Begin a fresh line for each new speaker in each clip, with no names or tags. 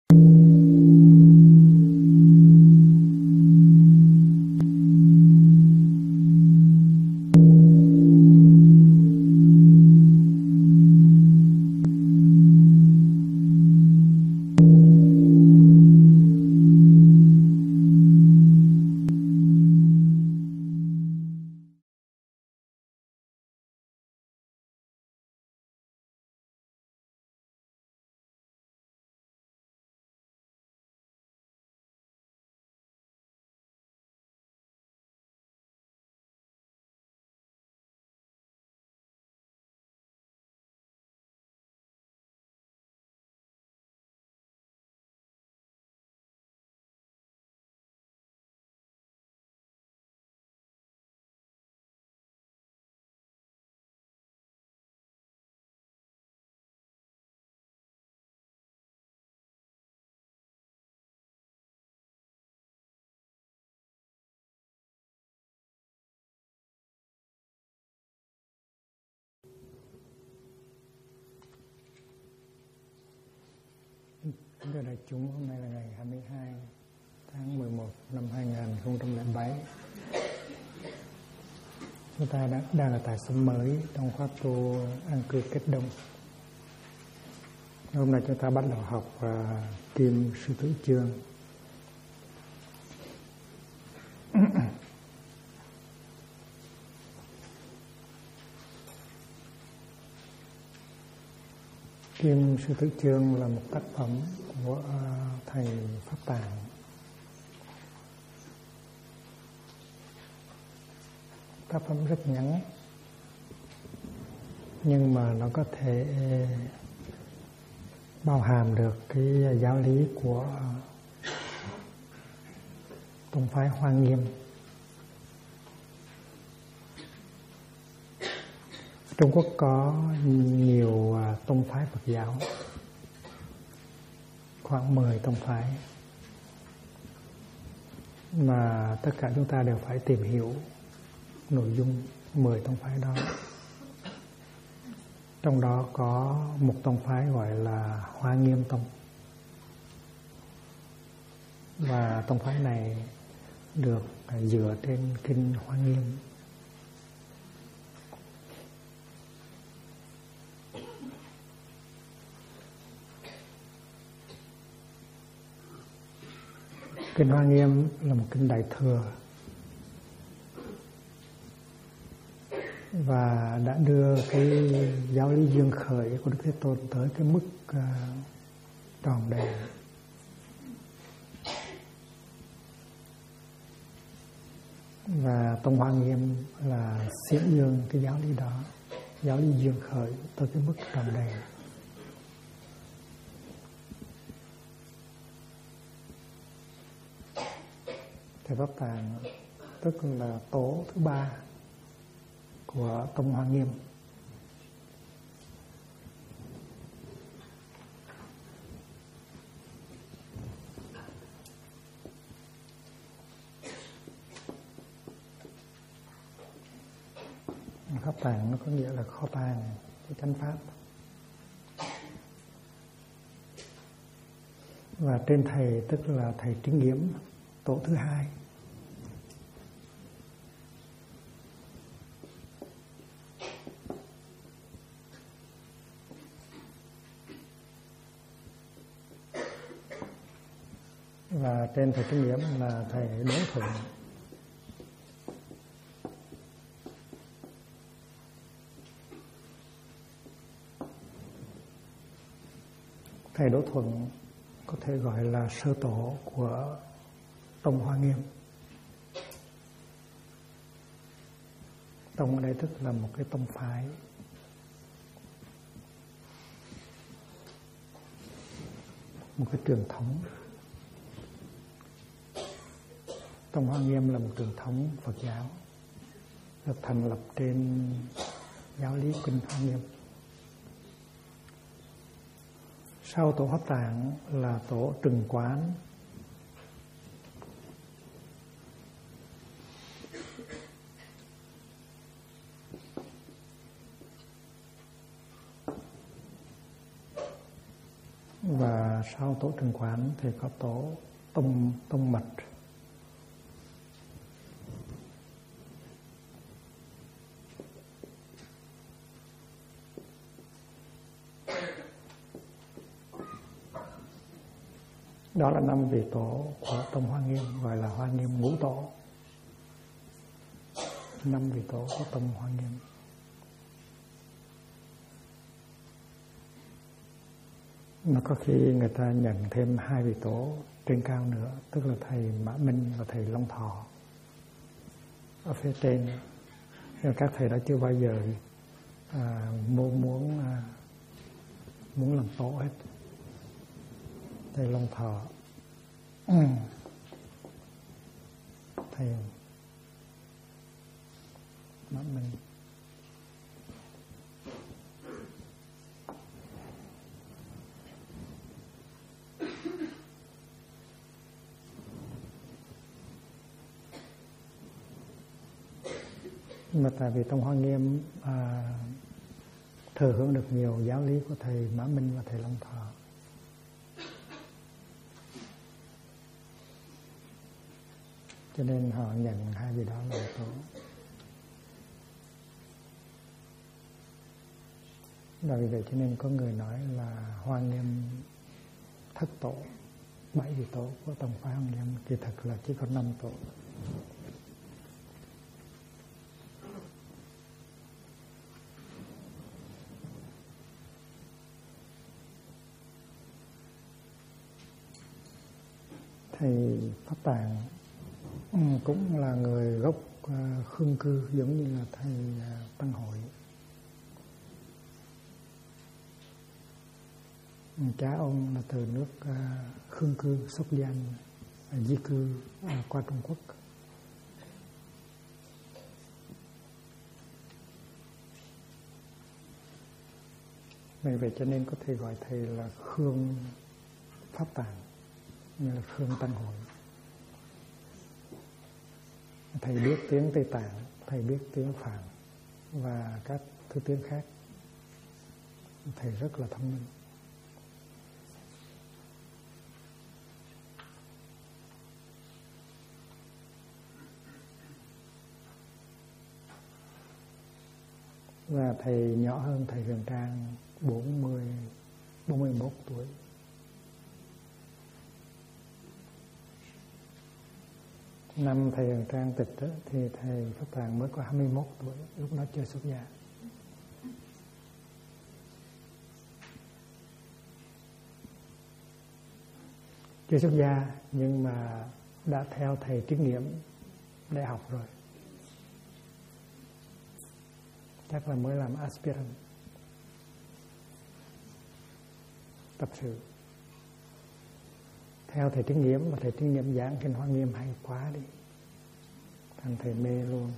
Thưa đại chúng, hôm nay là ngày 22 tháng 11 năm 2007. Chúng ta đang ở tại xóm mới trong khóa tu an cư kết đông. Hôm nay chúng ta bắt đầu học Kim Sư Tử Chương. Kim Sư Tử Chương là một tác phẩm của thầy Pháp Tạng. Tác phẩm rất ngắn, nhưng mà nó có thể bao hàm được cái giáo lý của tông phái Hoa Nghiêm. Trung Quốc có nhiều tông phái Phật giáo, khoảng 10 tông phái, mà tất cả chúng ta đều phải tìm hiểu nội dung 10 tông phái đó. Trong đó có một tông phái gọi là Hoa Nghiêm Tông, và tông phái này được dựa trên kinh Hoa Nghiêm. Kinh Hoa Nghiêm là một kinh Đại Thừa và đã đưa cái giáo lý duyên khởi của Đức Thế Tôn tới cái mức tròn đầy. Và tông Hoa Nghiêm là xiển dương cái giáo lý đó, giáo lý duyên khởi tới cái mức tròn đầy. Thầy Pháp Tạng tức là tổ thứ 3 của tông Hoa Nghiêm. Pháp Tạng nó có nghĩa là kho tàng của chánh pháp. Và trên thầy tức là thầy Chính Nghiêm, tổ thứ 2. Và trên thầy Chính Nghiêm là thầy Đỗ Thuận. Thầy Đỗ Thuận có thể gọi là sơ tổ của tông Hoa Nghiêm. Tông ở đây tức là một cái tông phái, một cái truyền thống. Tông Hoa Nghiêm là một truyền thống Phật giáo được thành lập trên giáo lý kinh Hoa Nghiêm. Sau tổ Pháp Tạng là tổ Trừng Quán. Và sau tổ Trần Quán thì có tổ Tông Mật. Đó là 5 vị tổ của Tông Hoa Nghiêm, gọi là Hoa Nghiêm ngũ tổ. 5 vị tổ của Tông Hoa Nghiêm. Mà có khi người ta nhận thêm 2 vị tổ trên cao nữa, tức là thầy Mã Minh và thầy Long Thọ ở phía trên. Nhưng các thầy đó chưa bao giờ muốn làm tổ hết. Thầy Long Thọ, thầy Mã Minh. Mà tại vì Tông Hoa Nghiêm thừa hưởng được nhiều giáo lý của thầy Mã Minh và thầy Long Thọ, cho nên họ nhận 2 vị đó là tổ. Và vì vậy cho nên có người nói là Hoa Nghiêm thất tổ, 7 vị tổ của Tông phái Hoa Nghiêm, kỳ thực là chỉ có 5 tổ. Thầy Pháp Tạng cũng là người gốc Khương Cư, giống như là thầy Tăng Hội. Cha ông là từ nước Khương Cư, Sóc Giang, di cư qua Trung Quốc. Vì vậy cho nên có thể gọi thầy là Khương Pháp Tạng, như là Khương Tăng Hội. Thầy biết tiếng Tây Tạng, thầy biết tiếng Phạn và các thứ tiếng khác. Thầy rất là thông minh. Và thầy nhỏ hơn thầy Huyền Trang 41 tuổi. Năm thầy Huyền Trang tịch đó, thì thầy Pháp Tạng mới có 21 tuổi, lúc đó chưa xuất gia. Chưa xuất gia nhưng mà đã theo thầy Trắc Nghiệm đại học rồi. Chắc là mới làm aspirant, tập sự. Theo thầy Trắc Nghiệm, và thầy Trắc Nghiệm giảng kinh Hoa Nghiêm hay quá đi, thành thầy mê luôn.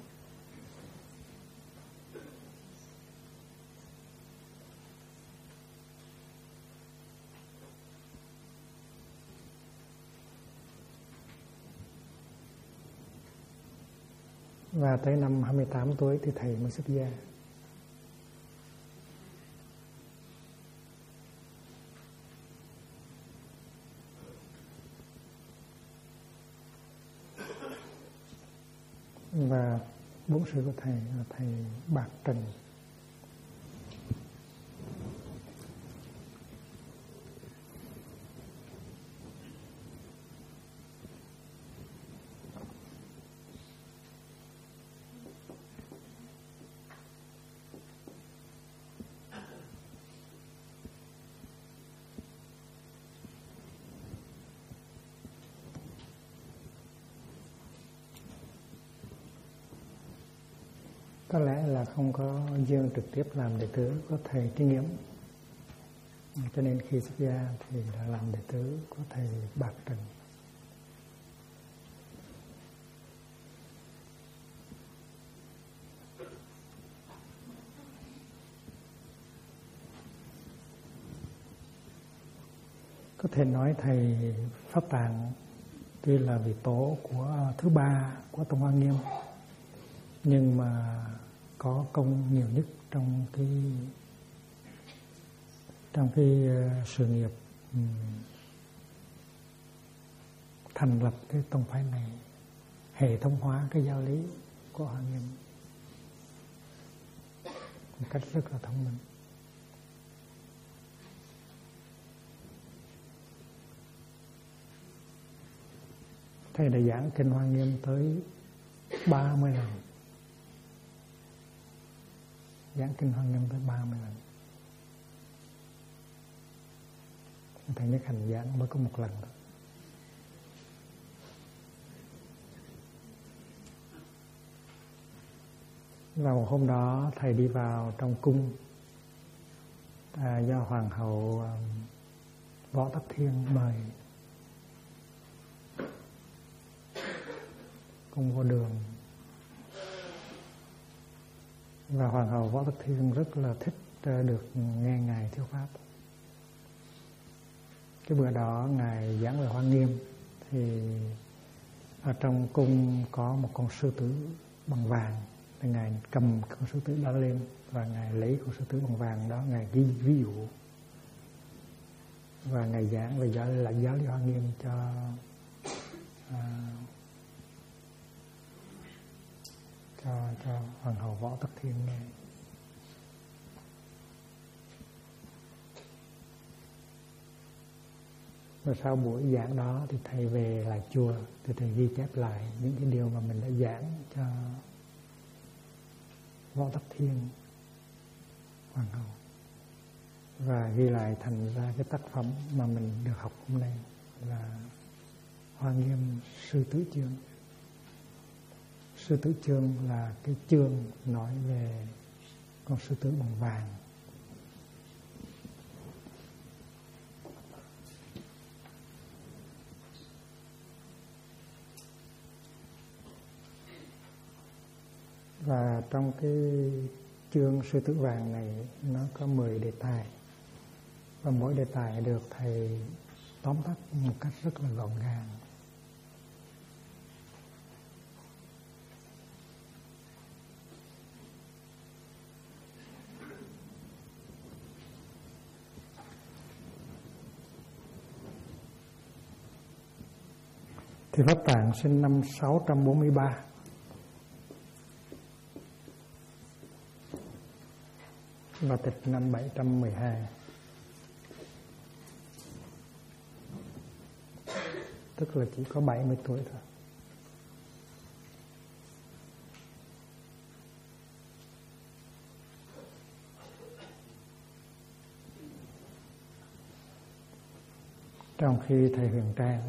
Và tới năm 28 tuổi thì thầy mới xuất gia. Và 4 sư của thầy là thầy Bạc Trần. Có lẽ là không có duyên trực tiếp làm đệ tử của thầy Trắc Nghiệm, cho nên khi xuất gia thì là làm đệ tử của thầy Bạc Trần. Có thể nói thầy Pháp Tạng tuy là vị tổ của thứ 3 của Tông Hoa Nghiêm, nhưng mà có công nhiều nhất trong cái sự nghiệp thành lập cái tông phái này, hệ thống hóa cái giáo lý của Hoa Nghiêm một cách rất là thông minh. Thầy đã giảng kinh Hoa Nghiêm tới 30 lần. Giảng kinh Hoa Nghiêm tới 30 lần. Thầy Nhất Hạnh giảng mới có một lần thôi. Và một hôm đó thầy đi vào trong cung do Hoàng hậu Võ Tắc Thiên mời. Cung Vô Đường. Và Hoàng hậu Võ Tắc Thiên rất là thích được nghe Ngài thuyết pháp. Cái bữa đó Ngài giảng về Hoa Nghiêm thì ở trong cung có một con sư tử bằng vàng. Thì Ngài cầm con sư tử đó lên và Ngài lấy con sư tử bằng vàng đó, Ngài ghi ví dụ và Ngài giảng về giáo lý Hoa Nghiêm cho Hoàng hậu Võ Tắc Thiên nghe. Và sau buổi giảng đó thì thầy về lại chùa thì thầy ghi chép lại những cái điều mà mình đã giảng cho Võ Tắc Thiên Hoàng hậu và ghi lại thành ra cái tác phẩm mà mình được học hôm nay là Hoa Nghiêm Sư Tứ Chương. Sư Tứ Chương là cái chương nói về con sư tử bằng vàng. Và trong cái chương sư tử vàng này nó có 10 đề tài. Và mỗi đề tài được thầy tóm tắt một cách rất là gọn gàng. Thì Pháp Tạng sinh năm 643. Và tịch năm 712. Tức là chỉ có 70 tuổi thôi. Trong khi thầy Huyền Trang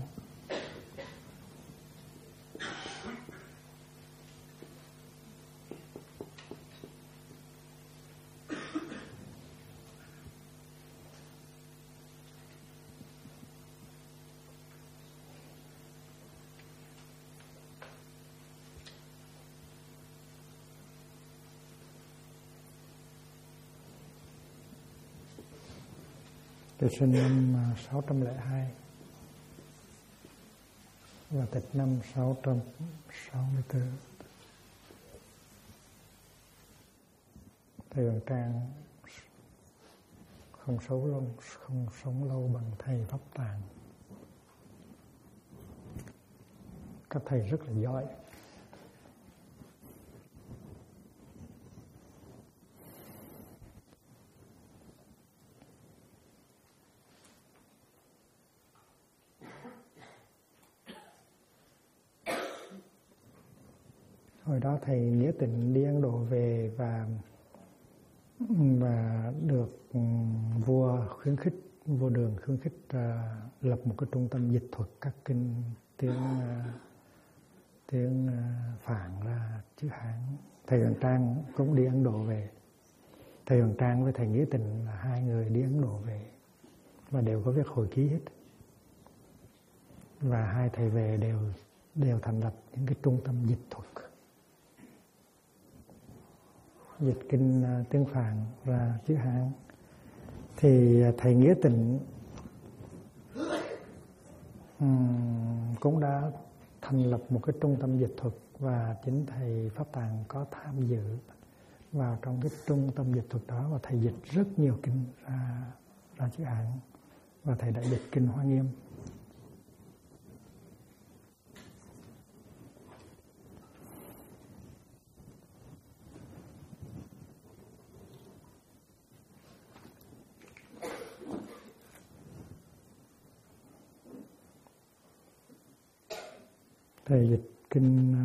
thì sinh năm 602 và tịch năm 664. Thầy Huyền Trang không sống lâu bằng thầy Pháp Tạng. Các thầy rất là giỏi. Hồi đó thầy Nghĩa Tịnh đi Ấn Độ về và được vua Đường khuyến khích lập một cái trung tâm dịch thuật các kinh tiếng Phạn ra chữ Hán. Thầy Huyền Trang cũng đi Ấn Độ về. Thầy Huyền Trang với thầy Nghĩa Tịnh là hai người đi Ấn Độ về và đều có viết hồi ký hết. Và hai thầy về đều thành lập những cái trung tâm dịch thuật, dịch kinh tiếng Phạn ra chữ Hán. Thì thầy Nghĩa Tịnh cũng đã thành lập một cái trung tâm dịch thuật và chính thầy Pháp Tạng có tham dự vào trong cái trung tâm dịch thuật đó và thầy dịch rất nhiều kinh ra chữ Hán và thầy đã dịch kinh Hoa Nghiêm. Thầy dịch kinh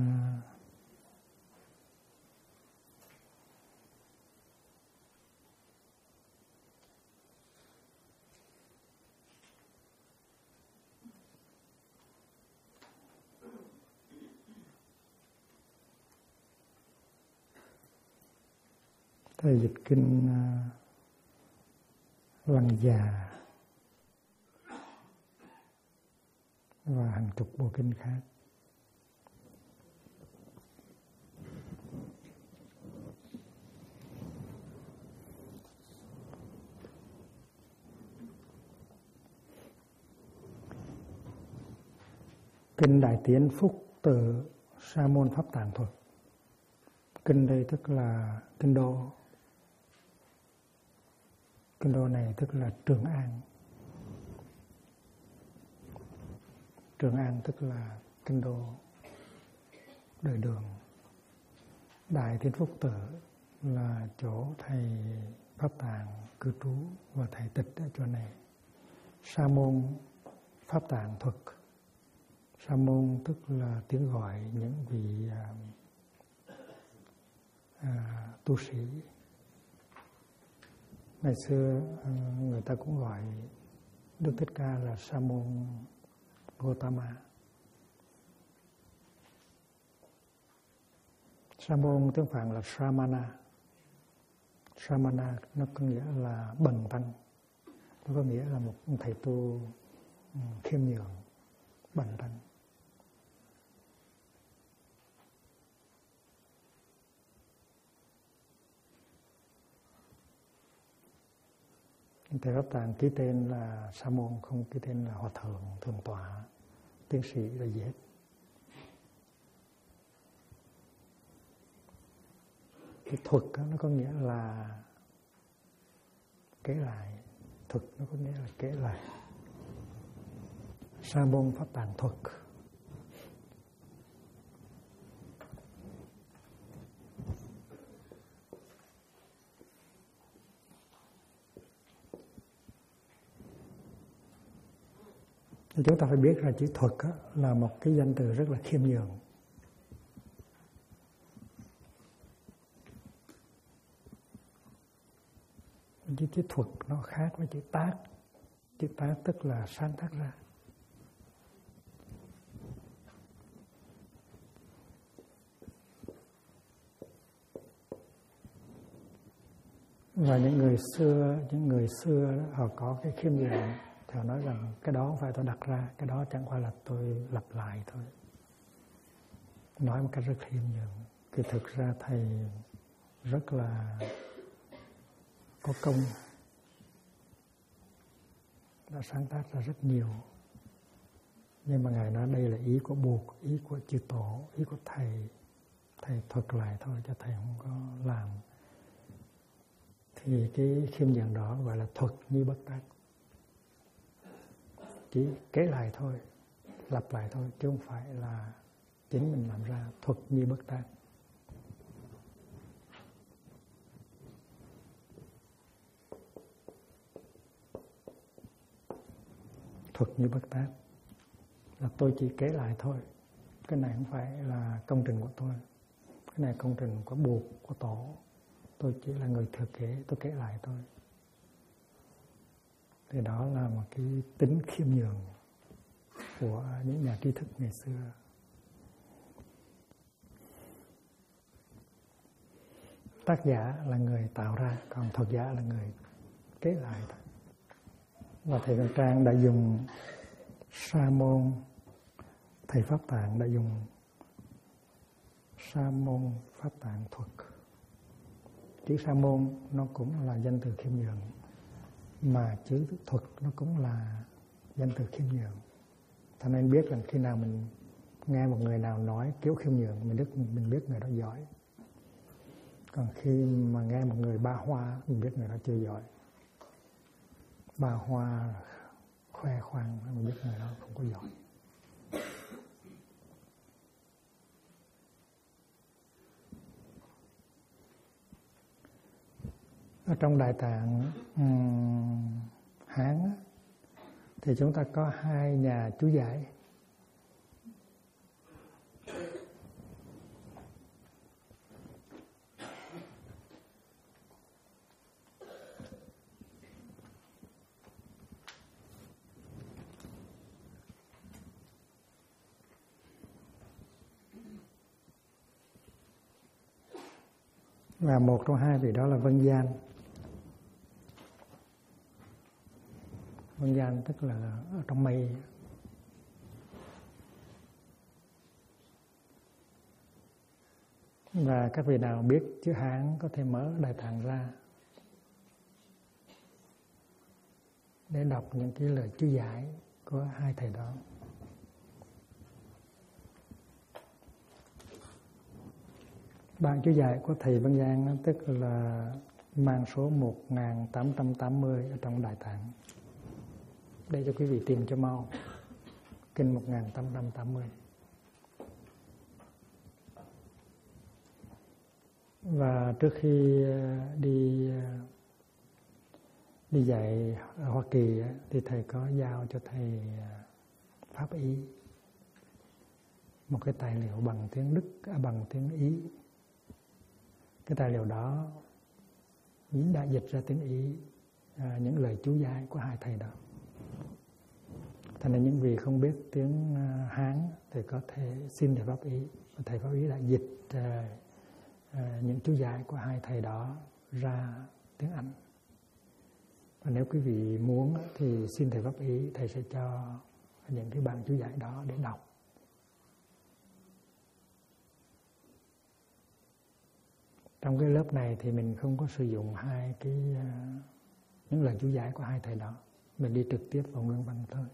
Lăng Già và hàng chục bộ kinh khác. Kinh Đại Tiến Phúc Tự Sa Môn Pháp Tạng Thuật. Kinh đây tức là kinh đô. Kinh đô này tức là Trường An. Trường An tức là kinh đô đời Đường. Đại Tiến Phúc Tự là chỗ thầy Pháp Tạng cư trú và thầy tịch ở chỗ này. Sa Môn Pháp Tạng Thuật. Sa môn tức là tiếng gọi những vị tu sĩ. Ngày xưa người ta cũng gọi Đức Thích Ca là Sa môn Gotama. Sa môn tiếng Phạn là Sramana. Sramana nó có nghĩa là bần tăng, nó có nghĩa là một thầy tu khiêm nhường, bần tăng. Thầy Pháp Tạng ký tên là Sa môn, không ký tên là hòa thượng, thượng tọa, tiến sĩ là gì hết. Cái thuật đó, nó có nghĩa là kể lại. Thuật nó có nghĩa là kể lại. Sa môn Pháp Tạng Thuật. Chúng ta phải biết là chữ thuật là một cái danh từ rất là khiêm nhường. Chữ thuật nó khác với chữ tác. Chữ tác tức là sáng tác ra. Và những người xưa họ có cái khiêm nhường. Thì họ nói rằng cái đó không phải tôi đặt ra, cái đó chẳng qua là tôi lặp lại thôi. Nói một cách rất khiêm nhường. Thì thực ra thầy rất là có công, đã sáng tác ra rất nhiều. Nhưng mà Ngài nói đây là ý của Buộc, ý của chư tổ, ý của thầy. Thầy thuật lại thôi cho thầy không có làm. Thì cái khiêm nhường đó gọi là thuật như bất tác. Chỉ kể lại thôi, lặp lại thôi, chứ không phải là chính mình làm ra. Thuật như bất tác. Thuật như bất tác là tôi chỉ kể lại thôi. Cái này không phải là công trình của tôi. Cái này công trình của Buộc, của tổ. Tôi chỉ là người thừa kế, tôi kể lại thôi. Thì đó là một cái tính khiêm nhường của những nhà tri thức ngày xưa. Tác giả là người tạo ra, còn thuật giả là người kế lại thôi. Và thầy Văn Trang đã dùng Sa môn, thầy Pháp Tạng đã dùng Sa môn Pháp Tạng Thuật. Chữ Sa môn nó cũng là danh từ khiêm nhường, mà chữ thuật nó cũng là danh từ khiêm nhường. Cho nên biết rằng khi nào mình nghe một người nào nói kiểu khiêm nhường, mình biết người đó giỏi. Còn khi mà nghe một người ba hoa, mình biết người đó chưa giỏi. Ba hoa khoe khoang mà biết người đó không có giỏi. Ở trong Đại Tạng Hán thì chúng ta có 2 nhà chú giải. Và một trong 2 vị đó là Vân Gian. Vân Gian tức là ở trong mây. Và các vị nào biết chữ Hán có thể mở Đại Tạng ra để đọc những cái lời chú giải của 2 thầy đó. Bản chú giải của thầy Vân Gian tức là mang số 1880 ở trong Đại Tạng. Để cho quý vị tìm cho mau. Kinh 1880. Và trước khi đi dạy ở Hoa Kỳ thì thầy có giao cho thầy Pháp Ý một cái tài liệu bằng tiếng Đức, bằng tiếng Ý. Cái tài liệu đó đã dịch ra tiếng Ý những lời chú giải của 2 thầy đó. Thành ra những vị không biết tiếng Hán thì có thể xin thầy Pháp Ý. Thầy Pháp Ý đã dịch những chú giải của 2 thầy đó ra tiếng Anh. Và nếu quý vị muốn thì xin thầy Pháp Ý, thầy sẽ cho những cái bản chú giải đó để đọc. Trong cái lớp này thì mình không có sử dụng những lời chú giải của 2 thầy đó. Mình đi trực tiếp vào nguyên văn thôi.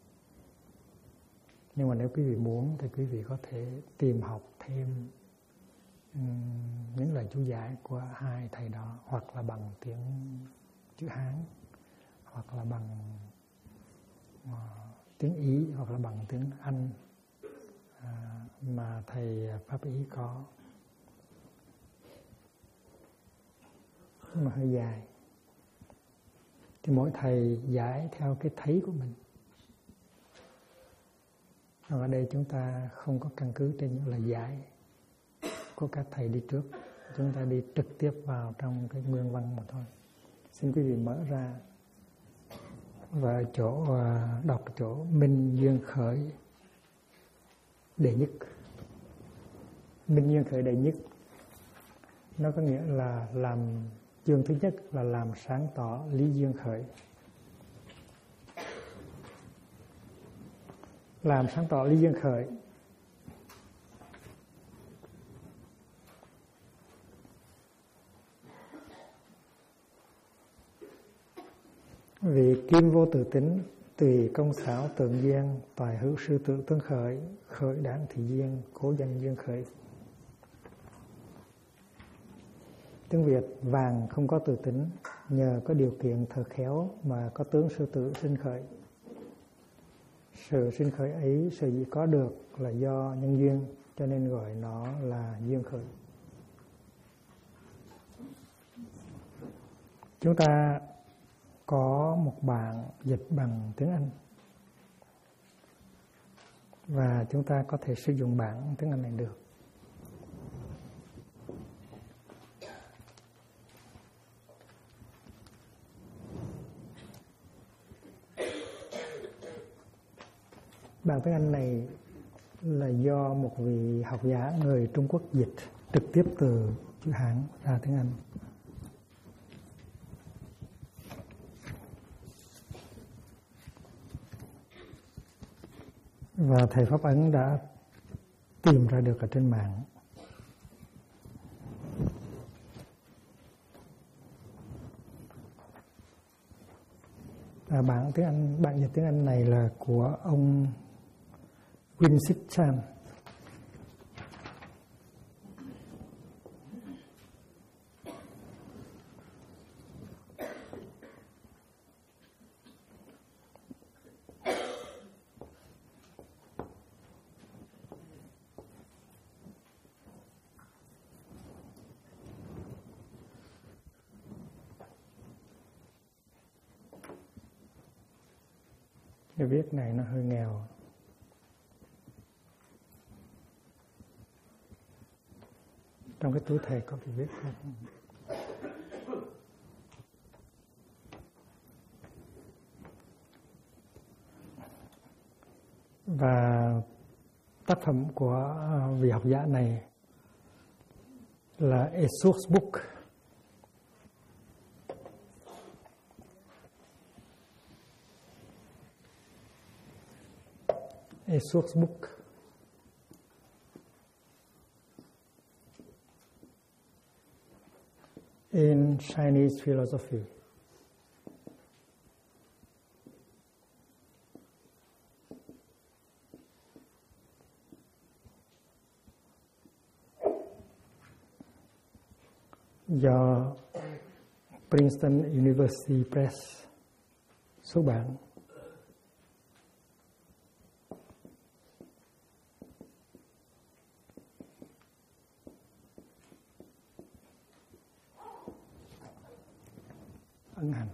Nhưng mà nếu quý vị muốn thì quý vị có thể tìm học thêm những lời chú giải của 2 thầy đó, hoặc là bằng tiếng chữ Hán, hoặc là bằng tiếng Ý, hoặc là bằng tiếng Anh mà thầy Pháp Ý có. Nhưng mà hơi dài. Thì mỗi thầy giải theo cái thấy của mình. Và ở đây chúng ta không có căn cứ trên những lời giải của các thầy đi trước. Chúng ta đi trực tiếp vào trong cái nguyên văn mà thôi. Xin quý vị mở ra và đọc chỗ Minh Duyên Khởi đệ nhất. Minh Duyên Khởi đệ nhất nó có nghĩa là làm chương thứ nhất là làm sáng tỏ lý duyên khởi. Làm sáng tỏ lý duyên khởi vì kim vô tự tính, tùy công xảo tượng duyên, toại hữu sư tự tương khởi, khởi đáng thị duyên, cố danh duyên khởi. Tiếng Việt: vàng không có tự tính, nhờ có điều kiện thờ khéo mà có tướng sư tử sinh khởi. Sự sinh khởi ấy sở dĩ có được là do nhân duyên, cho nên gọi nó là duyên khởi. Chúng ta có một bản dịch bằng tiếng Anh và chúng ta có thể sử dụng bản tiếng Anh này được. Bản tiếng Anh này là do một vị học giả người Trung Quốc dịch trực tiếp từ chữ Hán ra tiếng Anh. Và thầy Pháp Ấn đã tìm ra được ở trên mạng. Bản dịch tiếng Anh này là của ông Winston Chan. Cái viết này nó hơi nghèo. Trong cái túi thầy có cái viết không? Và tác phẩm của vị học giả này là A Source Book. A Source Book. In Chinese philosophy. Do Princeton University Press xuất bản. Ấn hành.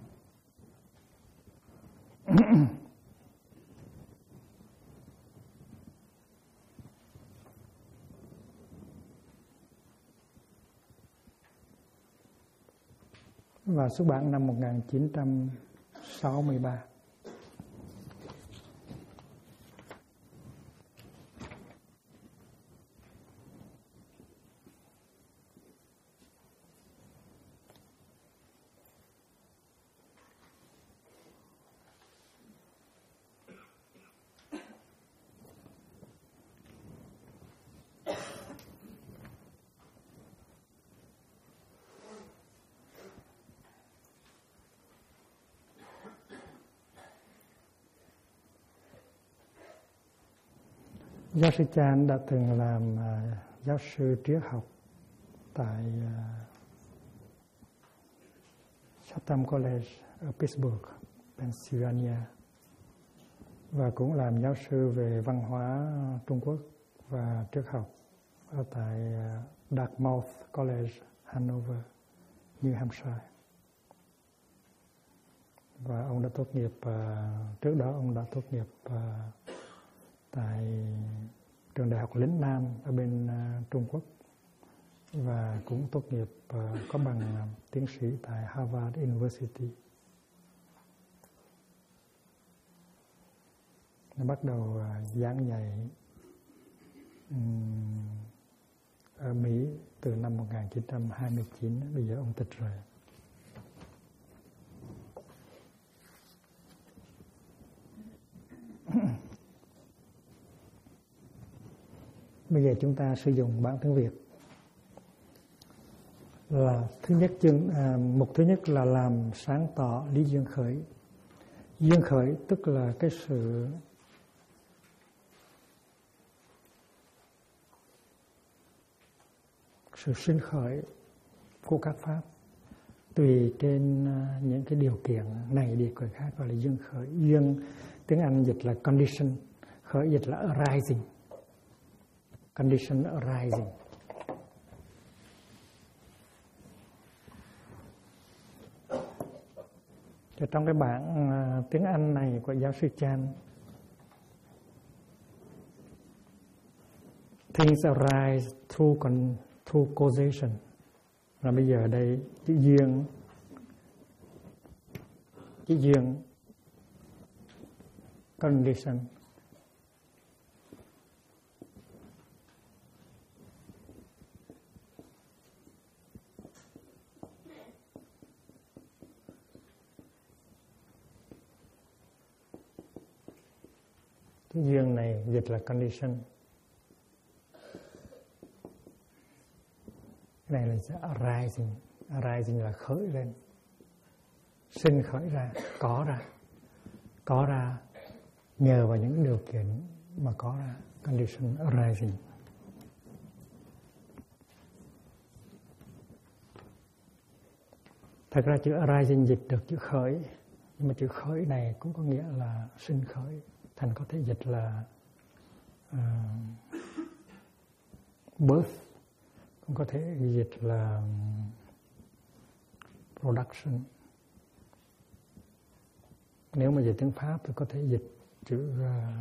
Và xuất bản năm 1963. Giáo sư Chan đã từng làm giáo sư triết học tại Chatham College ở Pittsburgh, Pennsylvania, và cũng làm giáo sư về văn hóa Trung Quốc và triết học ở tại Dartmouth College, Hanover, New Hampshire. Và ông đã tốt nghiệp, trước đó ông đã tốt nghiệp tại trường đại học Lĩnh Nam ở bên Trung Quốc, và cũng tốt nghiệp có bằng tiến sĩ tại Harvard University. Nó bắt đầu giảng dạy ở Mỹ từ năm 1929, bây giờ ông tịch rồi. Bây giờ chúng ta sử dụng bản tiếng Việt. Là thứ nhất, mục thứ nhất là làm sáng tỏ lý duyên khởi. Duyên khởi tức là cái sự sinh khởi của các pháp tùy trên những cái điều kiện này điều kiện khác, gọi là duyên khởi. Duyên tiếng Anh dịch là condition, khởi dịch là arising. Condition arising. Thì trong cái bản tiếng Anh này của giáo sư Chan, things arise through causation. Và bây giờ đây chữ duyên condition. Cái duyên này dịch là condition. Cái này là arising. Arising là khởi lên, sinh khởi ra, có ra nhờ vào những điều kiện mà có ra. Condition arising. Thật ra chữ arising dịch được chữ khởi, nhưng mà chữ khởi này cũng có nghĩa là sinh khởi. Thành có thể dịch là birth, cũng có thể dịch là production. Nếu mà dịch tiếng Pháp thì có thể dịch chữ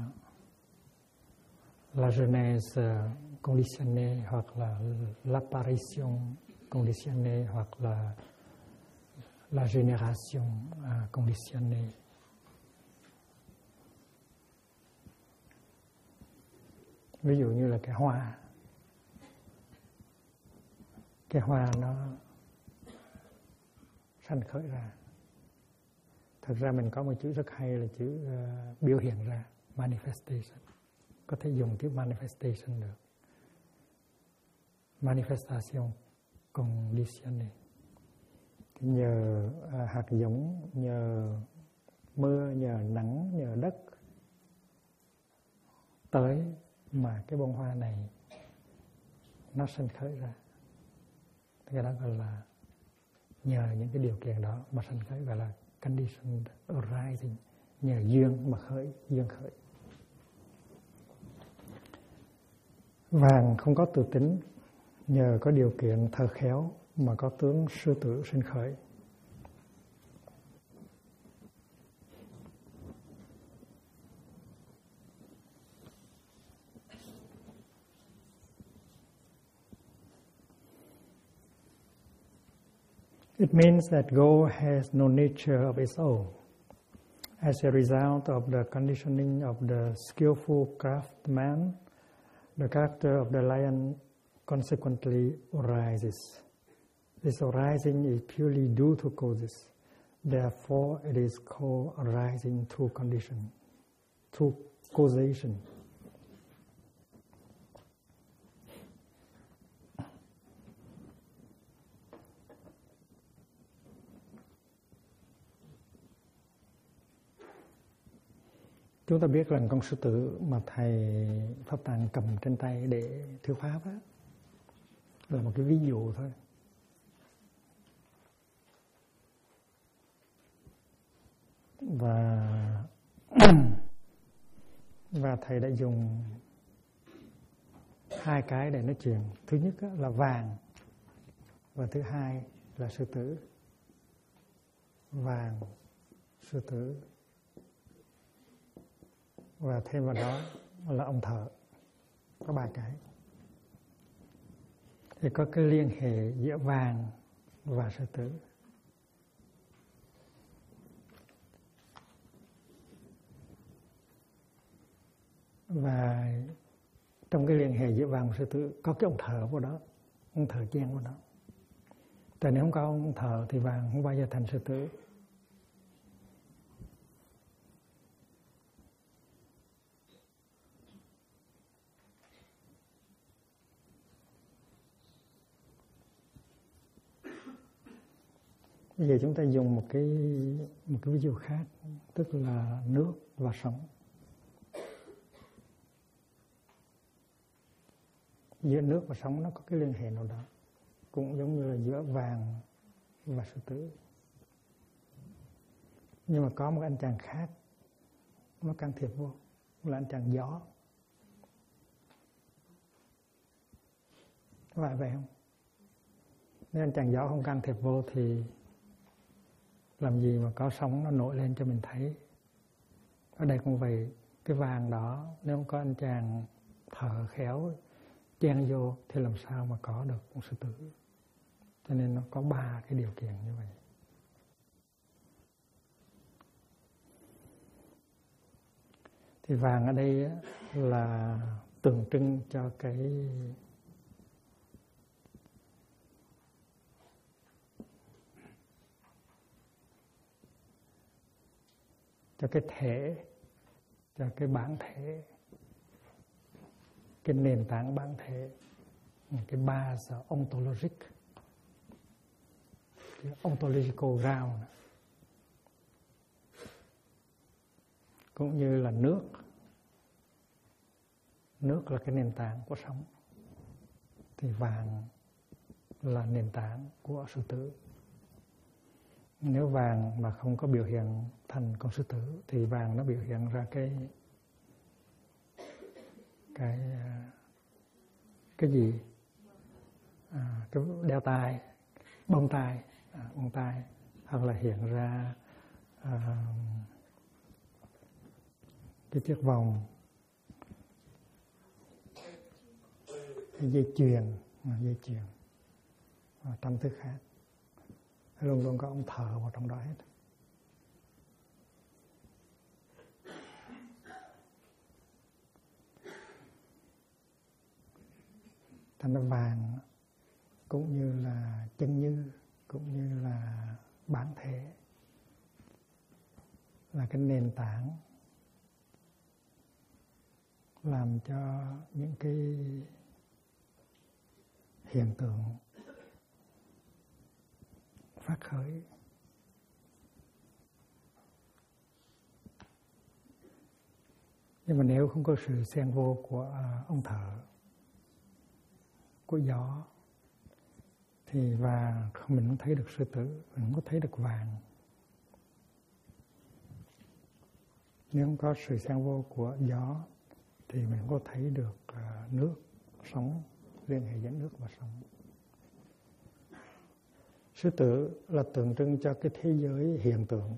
la genèse conditionnée hoặc là l'apparition conditionnée hoặc là la génération conditionnée. Ví dụ như là cái hoa nó sanh khởi ra. Thực ra mình có một chữ rất hay là chữ biểu hiện ra, manifestation. Có thể dùng chữ manifestation được. Manifestation conditionnée. Nhờ hạt giống, nhờ mưa, nhờ nắng, nhờ đất tới mà cái bông hoa này nó sinh khởi ra. Cái đó gọi là nhờ những cái điều kiện đó mà sinh khởi, gọi là condition arising, nhờ duyên mà duyên khởi. Vàng không có tự tính, nhờ có điều kiện thờ khéo mà có tướng sư tử sinh khởi. It means that gold has no nature of its own. As a result of the conditioning of the skillful craftsman, the character of the lion consequently arises. This arising is purely due to causes. Therefore, it is called arising through condition, through causation. Chúng ta biết rằng con sư tử mà thầy Pháp Tạng cầm trên tay để thuyết pháp á, là một cái ví dụ thôi. Và thầy đã dùng hai cái để nói chuyện. Thứ nhất là vàng và thứ hai là sư tử. Vàng, sư tử. Và thêm vào đó là ông thợ. Có ba cái. Thì có cái liên hệ giữa vàng và sư tử. Và trong cái liên hệ giữa vàng và sư tử có cái ông thợ vào đó, ông thợ chen vào đó. Tại nếu không có ông thợ thì vàng không bao giờ thành sư tử. Bây giờ chúng ta dùng một cái ví dụ khác, tức là nước và sóng. Giữa nước và sóng nó có cái liên hệ nào đó, cũng giống như là giữa vàng và sư tử. Nhưng mà có một anh chàng khác nó can thiệp vô, là anh chàng gió. Có phải vậy không? Nếu anh chàng gió không can thiệp vô thì làm gì mà có sóng nó nổi lên cho mình thấy. Ở đây cũng vậy, cái vàng đó nếu không có anh chàng thợ khéo chen vô thì làm sao mà có được con sư tử. Cho nên nó có ba cái điều kiện như vậy. Thì vàng ở đây là tượng trưng cho cái thể, cho cái bản thể, cái nền tảng bản thể, cái base ontologic, cái ontological ground, cũng như là nước là cái nền tảng của sống, thì vàng là nền tảng của sư tử. Nếu vàng mà không có biểu hiện thành con sư tử thì vàng nó biểu hiện ra cái gì? Cái đeo tai, bông tai, hoặc là hiện ra cái chiếc vòng, cái dây chuyền trong thứ khác, luôn luôn có ông thợ vào trong đó hết. Thành ra vàng cũng như là chân như, cũng như là bản thể, là cái nền tảng làm cho những cái hiện tượng phát khởi. Nhưng mà nếu không có sự xen vô của ông thợ, của gió, thì và mình không thấy được sư tử, mình không có thấy được vàng. Nếu không có sự xen vô của gió thì mình không có thấy được nước, sống, liên hệ giữa nước và sống. Sư tử là tượng trưng cho cái thế giới hiện tượng.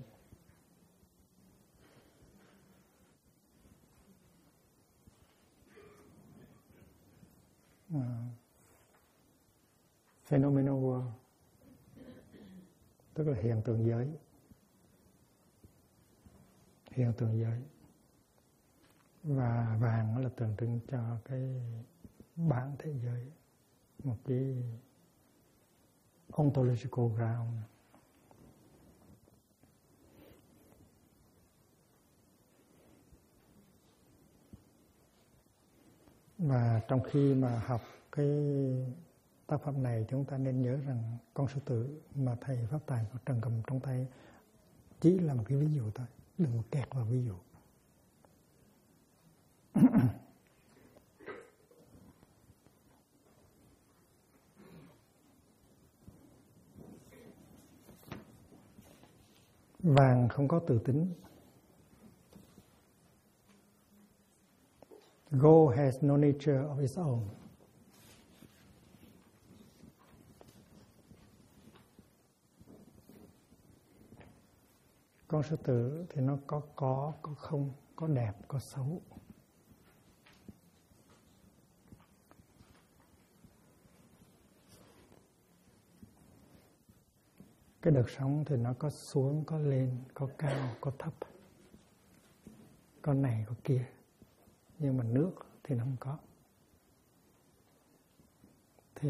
Phenomenal world, tức là hiện tượng giới. Hiện tượng giới. Và vàng là tượng trưng cho cái bản thế giới, một cái ontological ground. Và trong khi mà học cái tác phẩm này, chúng ta nên nhớ rằng con sư tử mà thầy Pháp Tài của Trần cầm trong tay chỉ là một cái ví dụ thôi, đừng có kẹt vào ví dụ. Vàng không có tự tính. Gold has no nature of its own. Con sư tử thì nó có không, có đẹp, có xấu. Cái đợt sống thì nó có xuống, có lên, có cao, có thấp, có này, có kia. Nhưng mà nước thì nó không có. Thì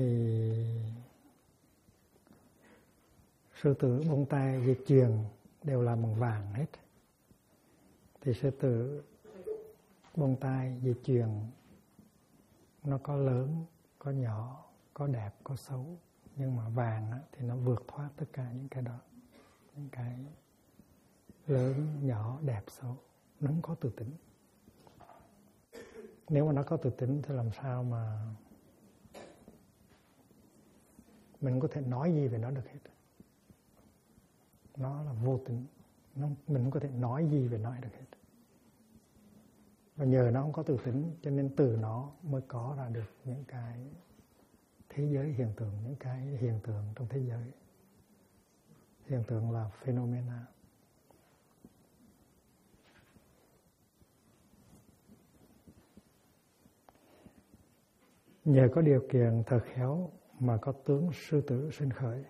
sư tử bông tai dây chuyền đều là bằng vàng hết. Thì sư tử bông tai dây chuyền nó có lớn, có nhỏ, có đẹp, có xấu. Nhưng mà vàng thì nó vượt thoát tất cả những cái đó. Những cái lớn, nhỏ, đẹp, xấu. Nó không có tự tính. Nếu mà nó có tự tính thì làm sao mà mình có thể nói gì về nó được hết. Nó là vô tính. Mình không có thể nói gì về nó được hết. Và nhờ nó không có tự tính, cho nên từ nó mới có ra được những cái thế giới hiện tượng, những cái hiện tượng trong thế giới. Hiện tượng là phenomena. Nhờ có điều kiện thờ khéo mà có tướng sư tử sinh khởi.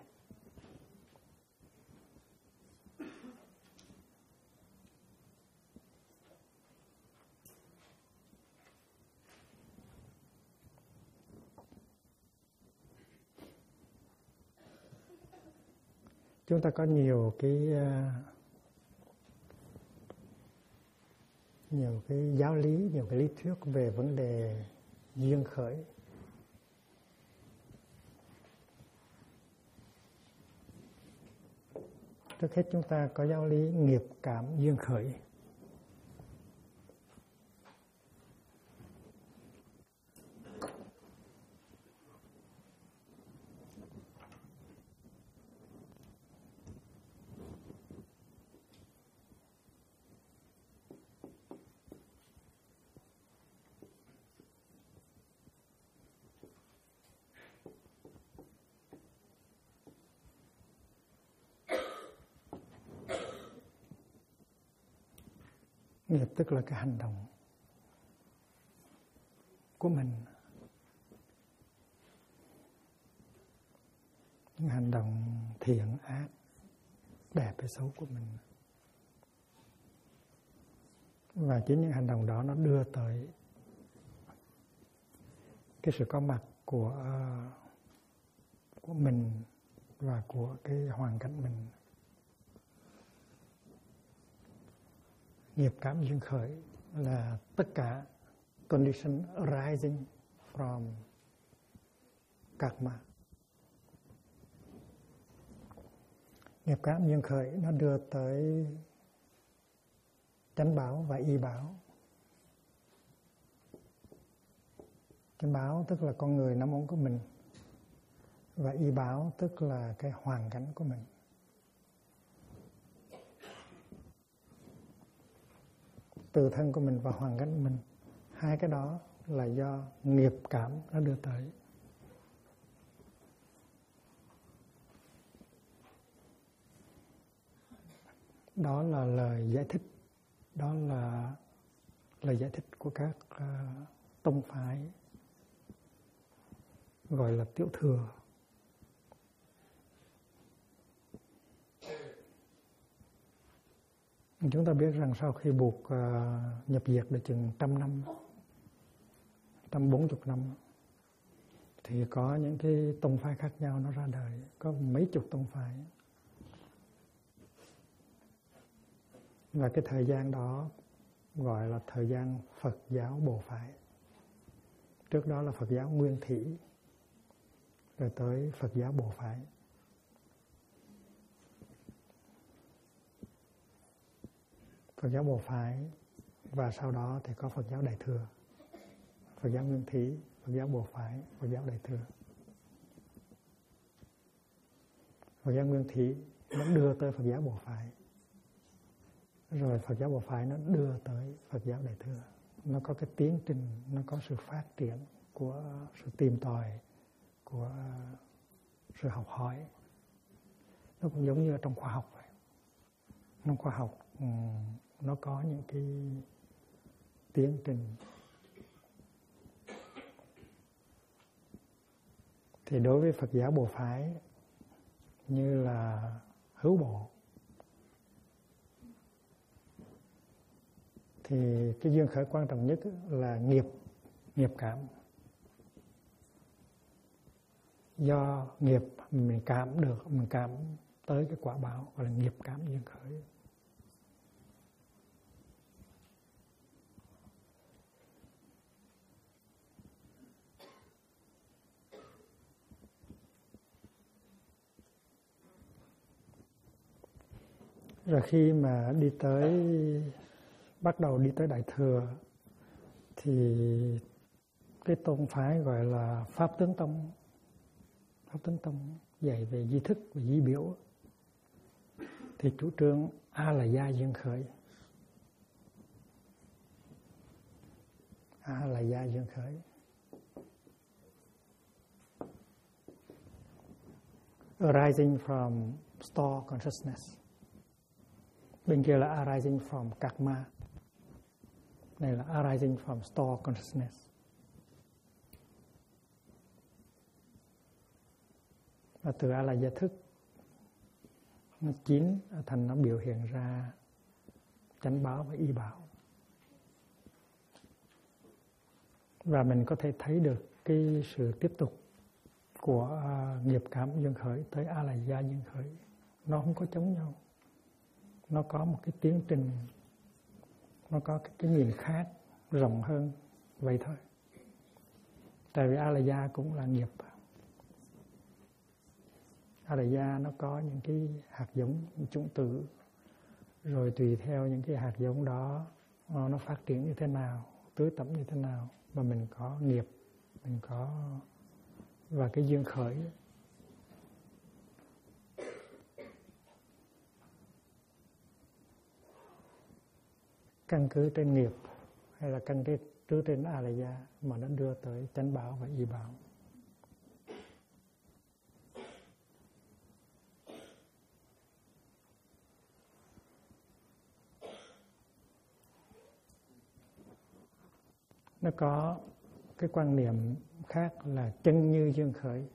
Chúng ta có nhiều cái giáo lý, nhiều cái lý thuyết về vấn đề duyên khởi. Trước hết chúng ta có giáo lý nghiệp cảm duyên khởi. Nghiệp tức là cái hành động của mình, những hành động thiện ác, đẹp hay xấu của mình. Và chính những hành động đó nó đưa tới cái sự có mặt của mình và của cái hoàn cảnh mình. Nghiệp cảm duyên khởi là tất cả condition arising from karma. Nghiệp cảm duyên khởi nó đưa tới chánh báo và y báo. Chánh báo tức là con người nắm ống của mình, và y báo tức là cái hoàn cảnh của mình. Từ thân của mình và hoàn cảnh của mình, hai cái đó là do nghiệp cảm nó đưa tới. Đó là lời giải thích, đó là lời giải thích của các tông phái gọi là tiểu thừa. Chúng ta biết rằng sau khi buộc nhập diệt được chừng 100 năm, 140 năm, thì có những cái tông phái khác nhau nó ra đời, có mấy chục tông phái. Và cái thời gian đó gọi là thời gian Phật giáo Bồ Phái. Trước đó là Phật giáo Nguyên Thủy, rồi tới Phật giáo Bồ Phái. Phật giáo Bồ Phái và sau đó thì có Phật giáo Đại Thừa, Phật giáo Nguyên Thủy, Phật giáo Bồ Phái, Phật giáo Đại Thừa. Phật giáo Nguyên Thủy nó đưa tới Phật giáo Bồ Phái, rồi Phật giáo Bồ Phái nó đưa tới Phật giáo Đại Thừa. Nó có cái tiến trình, nó có sự phát triển của sự tìm tòi, của sự học hỏi. Nó cũng giống như ở trong khoa học vậy. Trong khoa học nó có những cái tiến trình. Thì đối với Phật giáo Bồ Phái như là Hữu Bộ, thì cái duyên khởi quan trọng nhất là nghiệp cảm. Do nghiệp mình cảm được, mình cảm tới cái quả báo gọi là nghiệp cảm duyên khởi. Rồi khi mà bắt đầu đi tới Đại Thừa, thì cái tôn phái gọi là Pháp Tướng Tông. Pháp Tướng Tông dạy về di thức và di biểu, thì chủ trương A là gia duyên khởi. A là gia duyên khởi. Arising from store consciousness. Bên kia là arising from karma. Này là arising from store consciousness. Và từ A là gia thức, nó chín thành nó biểu hiện ra chánh báo và y báo. Và mình có thể thấy được cái sự tiếp tục của nghiệp cảm duyên khởi tới A la gia duyên khởi. Nó không có chống nhau. Nó có một cái tiến trình, nó có cái nhìn khác, rộng hơn vậy thôi. Tại vì A la gia cũng là nghiệp. A la gia nó có những cái hạt giống, những chủng tử, rồi tùy theo những cái hạt giống đó nó phát triển như thế nào, tưới tẩm như thế nào, mà mình có nghiệp, mình có và cái duyên khởi. Căn cứ trên nghiệp hay là căn cứ trên A la gia mà nó đưa tới chánh báo và y báo. nó có cái quan niệm khác là chân như duyên khởi.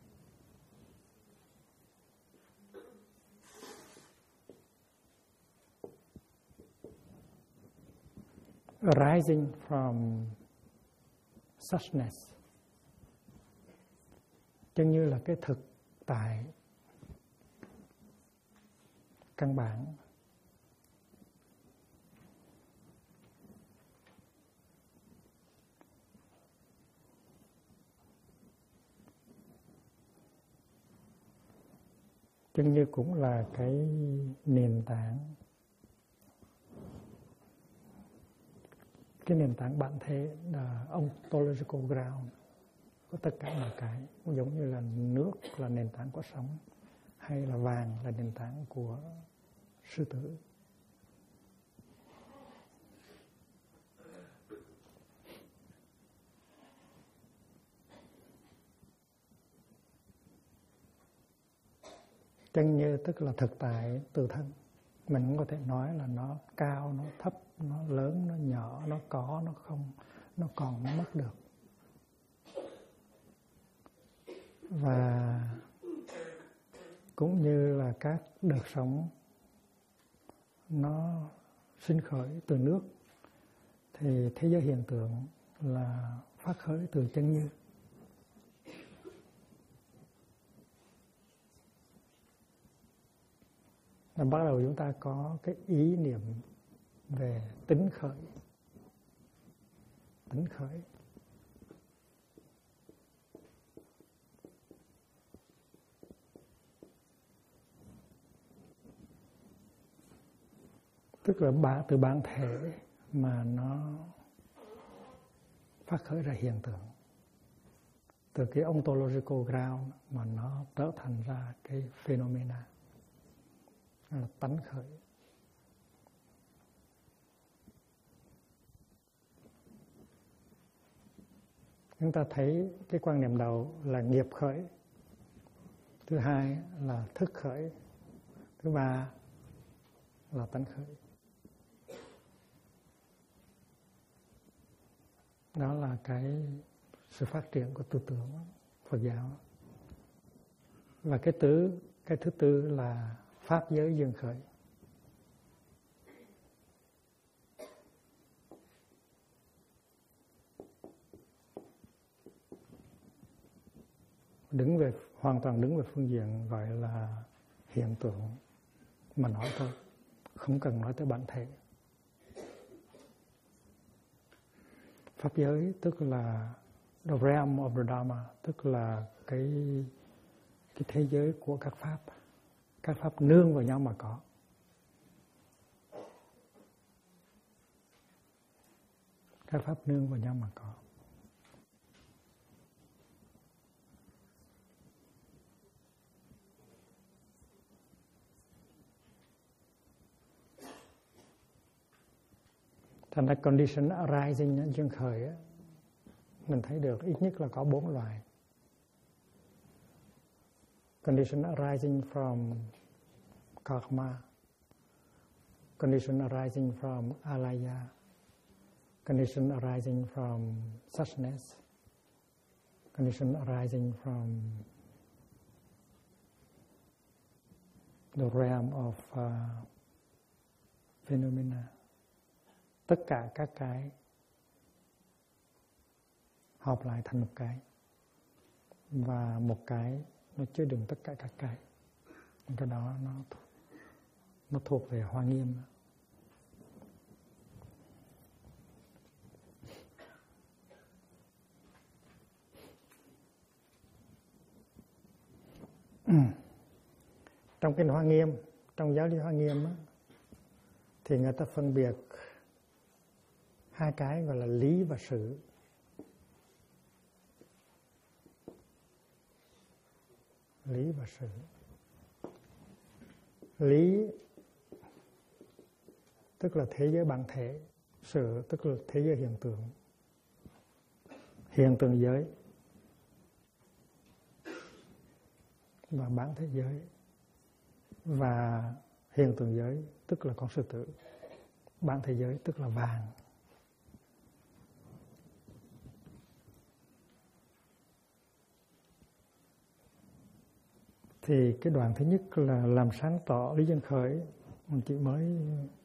Arising from suchness. Chân như là cái thực tại căn bản. Chân như cũng là cái nền tảng, cái nền tảng bản thể, là ontological ground của tất cả mọi cái. Cũng giống như là nước là nền tảng của sống, hay là vàng là nền tảng của sư tử. Chân như tức là thực tại tự thân. Mình cũng có thể nói là nó cao, nó thấp, nó lớn, nó nhỏ, nó có, nó không, nó còn, nó mất được. Và cũng như là các đợt sóng nó sinh khởi từ nước, thì thế giới hiện tượng là phát khởi từ chân như. Và bắt đầu chúng ta có cái ý niệm về tính khởi. Tính khởi. Tức là từ bản thể mà nó phát khởi ra hiện tượng. Từ cái ontological ground mà nó trở thành ra cái phenomena. Là tánh khởi. Chúng ta thấy cái quan niệm đầu là nghiệp khởi, thứ hai là thức khởi, thứ ba là tánh khởi. Đó là cái sự phát triển của tư tưởng Phật giáo. Và cái thứ tư là pháp giới duyên khởi. Hoàn toàn đứng về phương diện gọi là hiện tượng mà nói thôi, không cần nói tới bản thể. Pháp giới tức là the realm of the Dharma, tức là cái thế giới của các pháp. Các pháp nương vào nhau mà có. Các pháp nương vào nhau mà có. Thành ra condition arising, duyên khởi, mình thấy được ít nhất là có 4 loại. Condition arising from karma, condition arising from alaya, condition arising from suchness, condition arising from the realm of phenomena. Tất cả các cái hợp lại thành một cái, và một cái nó chứa đựng tất cả các cái. Cái đó nó thuộc về Hoa Nghiêm. Trong kinh Hoa Nghiêm, trong giáo lý Hoa Nghiêm thì người ta phân biệt hai cái gọi là lý và sự. Lý và sự. Lý tức là thế giới bản thể, sự tức là thế giới hiện tượng. Hiện tượng giới và bản thể giới, và hiện tượng giới tức là con sư tử, bản thể giới tức là vàng. Thì cái đoạn thứ nhất là làm sáng tỏ lý dân khởi, chỉ mới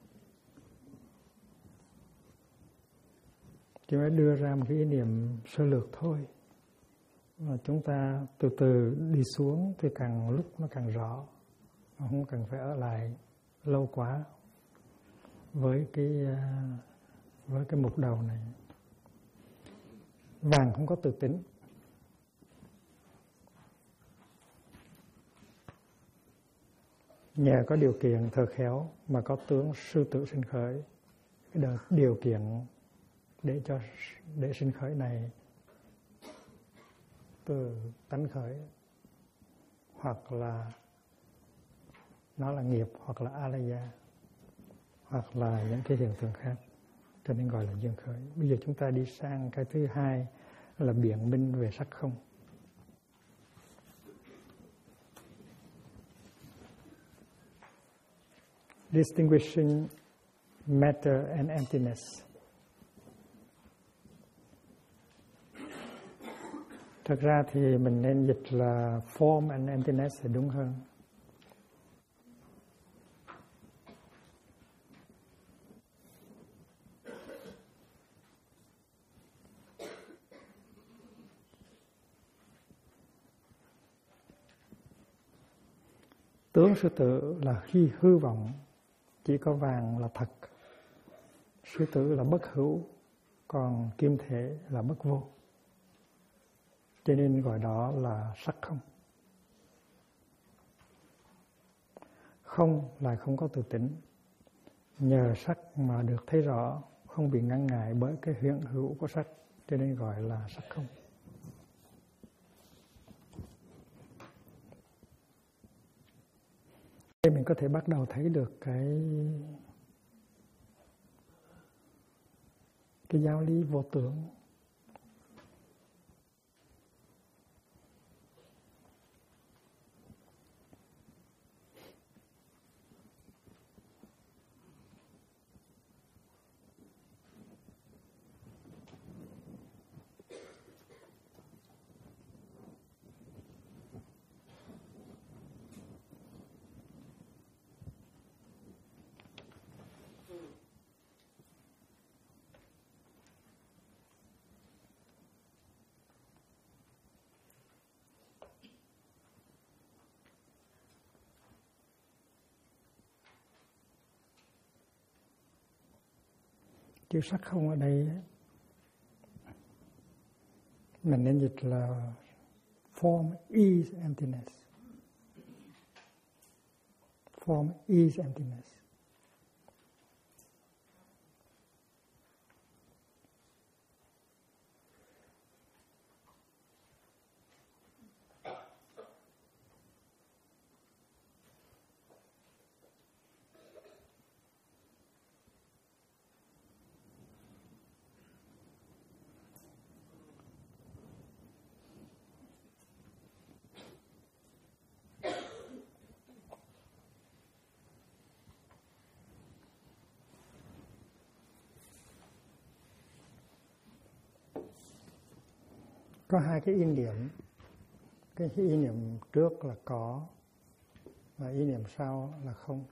đưa ra một cái ý niệm sơ lược thôi. Mà chúng ta từ từ đi xuống thì càng lúc nó càng rõ, không cần phải ở lại lâu quá với cái mục đầu này. Vàng không có tự tính. Nhờ có điều kiện thờ khéo mà có tướng sư tử sinh khởi. Cái điều kiện để sinh khởi này từ tánh khởi, hoặc là nó là nghiệp, hoặc là alaya, hoặc là những cái hiện tượng khác, cho nên gọi là duyên khởi. Bây giờ chúng ta đi sang cái thứ hai là biện minh về sắc không. Distinguishing matter and emptiness. Thật ra thì mình nên dịch là form and emptiness thì đúng hơn. Tướng sư tử là khi hư vọng, chỉ có vàng là thật. Sư tử là bất hữu, còn kim thể là bất vô. Cho nên gọi đó là sắc không. Không là không có tự tính. Nhờ sắc mà được thấy rõ, không bị ngăn ngại bởi cái hiện hữu của sắc, cho nên gọi là sắc không. Đây mình có thể bắt đầu thấy được cái giáo lý vô tưởng. Chữ sắc không ở đây mình nên dịch là form is emptiness. Form is emptiness. Có hai cái ý niệm. Cái ý niệm trước là có và ý niệm sau là không.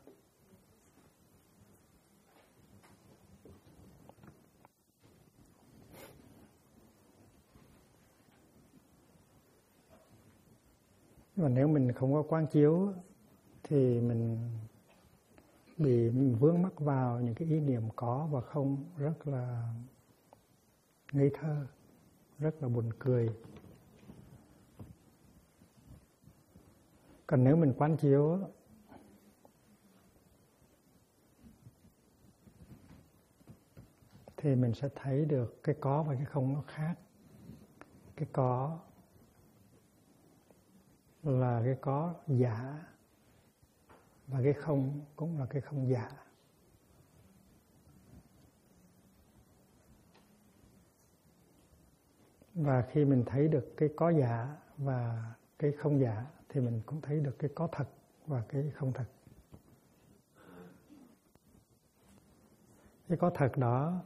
Mà nếu mình không có quán chiếu thì mình bị vướng mắc vào những cái ý niệm có và không rất là ngây thơ, rất là buồn cười. Còn nếu mình quán chiếu thì mình sẽ thấy được cái có và cái không nó khác. Cái có là cái có giả và cái không cũng là cái không giả. Và khi mình thấy được cái có giả và cái không giả thì mình cũng thấy được cái có thật và cái không thật. Cái có thật đó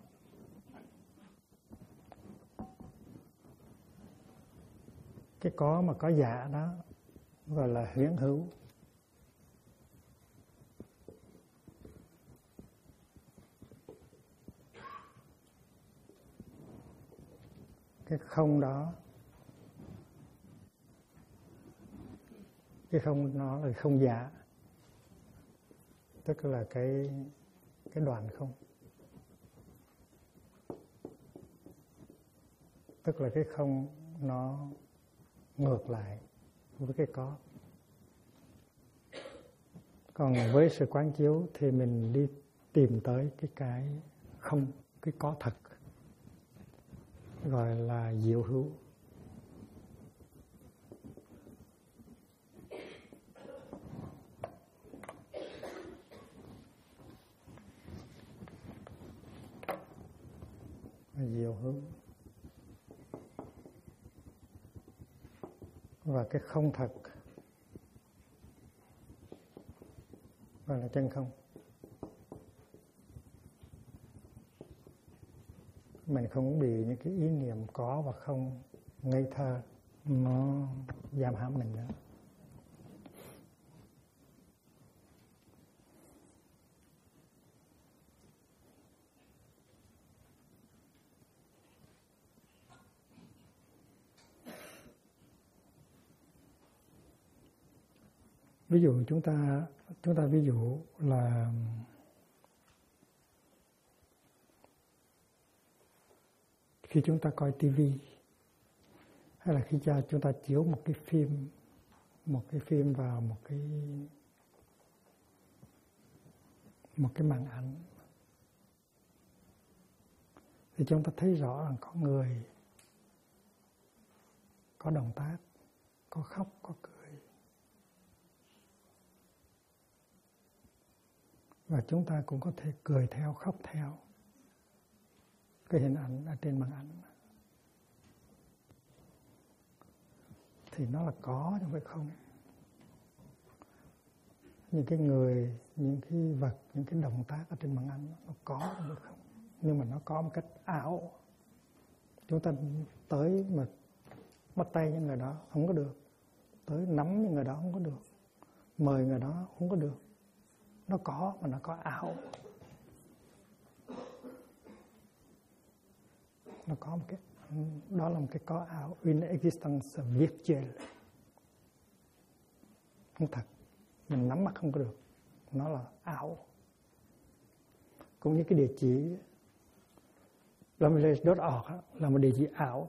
cái có mà có giả đó gọi là huyễn hữu. Cái không đó, cái không nó là không giả, tức là cái đoạn không, tức là cái không nó ngược lại với cái có. Còn với sự quán chiếu thì mình đi tìm tới cái không, cái có thật, gọi là diệu hữu. Diệu hữu và cái không thật gọi là chân không. Mình không bị những cái ý niệm có và không ngây thơ nó giam hãm mình nữa. Ví dụ chúng ta ví dụ là khi chúng ta coi tivi, hay là khi chúng ta chiếu một cái phim vào một cái màn ảnh, thì chúng ta thấy rõ rằng có người, có động tác, có khóc, có cười. Và chúng ta cũng có thể cười theo, khóc theo cái hình ảnh ở trên màn ảnh. Thì nó là có chứ không phải không. Những cái người, những cái vật, những cái động tác ở trên màn ảnh nó có chứ không phải không. Nhưng mà nó có một cách ảo. Chúng ta tới mà bắt tay những người đó không có được, tới nắm những người đó không có được, mời người đó không có được. Nó có mà nó có ảo. Nó có một cái, đó là một cái có ảo, une existence virtuelle, không thật. Mình nắm mắt không có được, nó là ảo. Cũng như cái địa chỉ Ramilage.org là một địa chỉ ảo.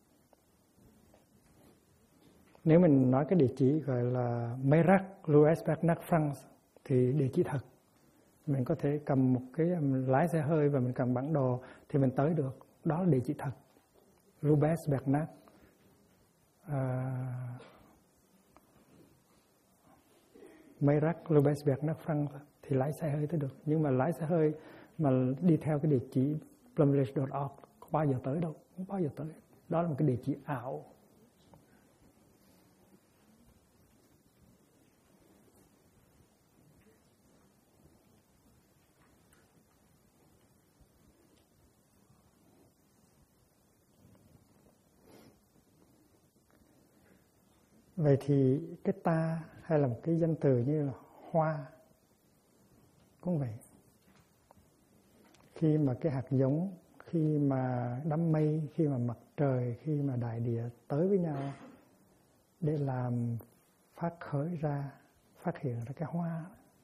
Nếu mình nói cái địa chỉ gọi là Meirac, Louis Bernard France thì địa chỉ thật. Mình có thể cầm một cái lái xe hơi và mình cầm bản đồ thì mình tới được. Đó là địa chỉ thật. Louis Bernard Meirac, Louis Bernard France thì lái xe hơi tới được. Nhưng mà lái xe hơi mà đi theo cái địa chỉ plumvillage.org có bao giờ tới đâu, không bao giờ tới. Đó là một cái địa chỉ ảo. Vậy thì cái ta hay là một cái danh từ như là hoa cũng vậy. Khi mà cái hạt giống, khi mà đám mây, khi mà mặt trời, khi mà đại địa tới với nhau để làm phát hiện ra cái hoa,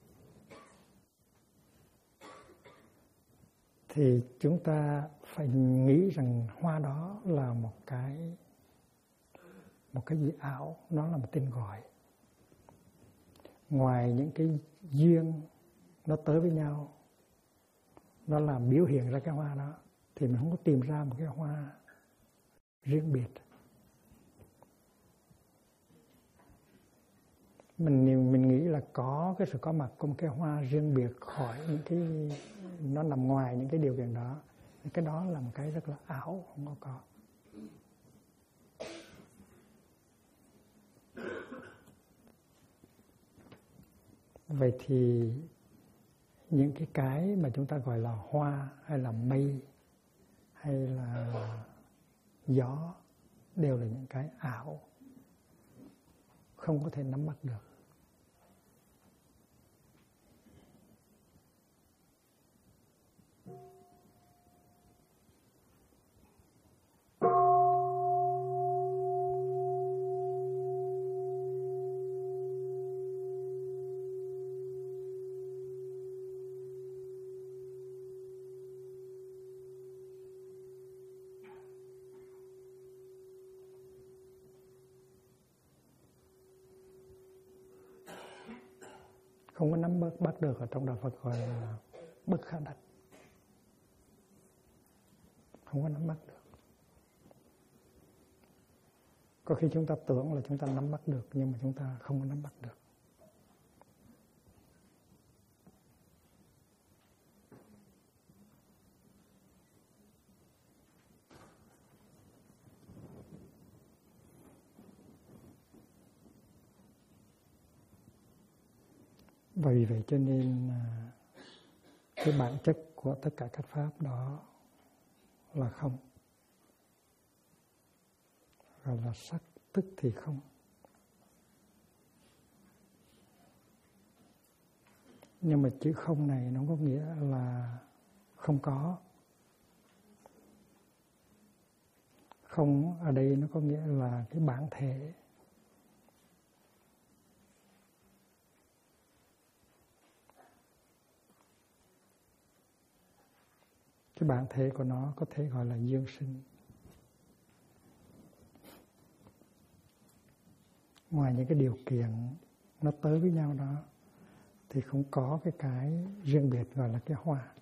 thì chúng ta phải nghĩ rằng hoa đó là một cái gì ảo, nó là một tên gọi. Ngoài những cái duyên nó tới với nhau, nó làm biểu hiện ra cái hoa đó, thì mình không có tìm ra một cái hoa riêng biệt. Mình nghĩ là có cái sự có mặt của một cái hoa riêng biệt khỏi những cái, nó nằm ngoài những cái điều kiện đó. Cái đó là một cái rất là ảo, không có. Vậy thì những cái mà chúng ta gọi là hoa hay là mây hay là gió đều là những cái ảo, không có thể nắm bắt được. Không có nắm bắt được, ở trong đạo Phật gọi là bất khả đắc. Không có nắm bắt được. Có khi chúng ta tưởng là chúng ta nắm bắt được, nhưng mà chúng ta không có nắm bắt được. Và vì vậy cho nên cái bản chất của tất cả các pháp đó là không. Gọi là sắc tức thì không. Nhưng mà chữ không này nó có nghĩa là không có. Không ở đây nó có nghĩa là cái bản thể. Cái bản thể của nó có thể gọi là dương sinh. Ngoài những cái điều kiện nó tới với nhau đó thì không có cái riêng biệt gọi là cái hoa.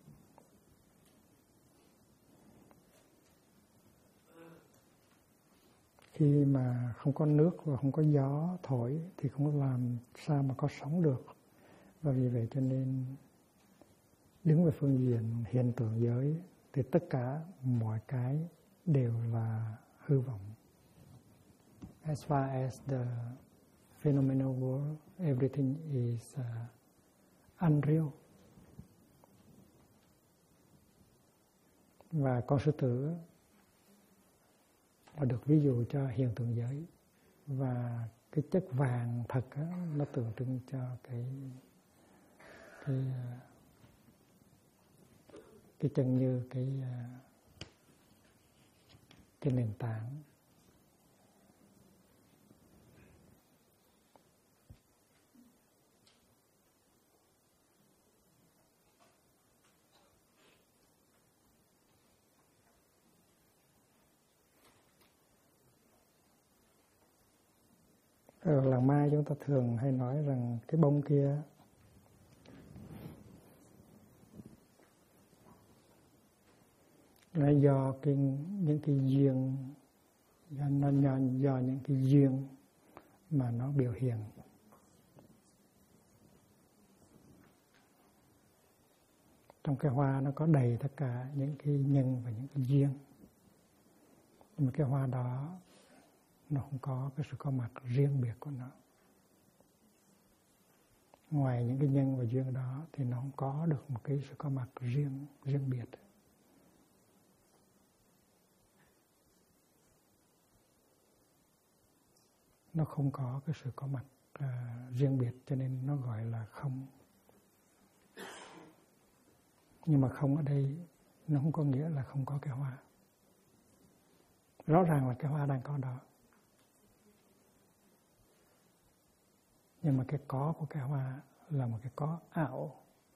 Khi mà không có nước và không có gió thổi thì không có làm sao mà có sống được. Và vì vậy cho nên đứng về phương diện hiện tượng giới thì tất cả mọi cái đều là hư vọng. As far as the phenomenal world, everything is unreal. Và con sư tử là được ví dụ cho hiện tượng giới. Và cái chất vàng thật đó, nó tượng trưng cho cái chân như cái nền tảng. Ở làng Mai chúng ta thường hay nói rằng cái bông kia nó do những cái duyên, do những cái duyên mà nó biểu hiện. Trong cái hoa nó có đầy tất cả những cái nhân và những cái duyên. Nhưng mà cái hoa đó nó không có cái sự có mặt riêng biệt của nó. Ngoài những cái nhân và duyên đó thì nó không có được một cái sự có mặt riêng biệt. Nó không có cái sự có mặt riêng biệt cho nên nó gọi là không. Nhưng mà không ở đây nó không có nghĩa là không có cái hoa. Rõ ràng là cái hoa đang có đó. Nhưng mà cái có của cái hoa là một cái có ảo.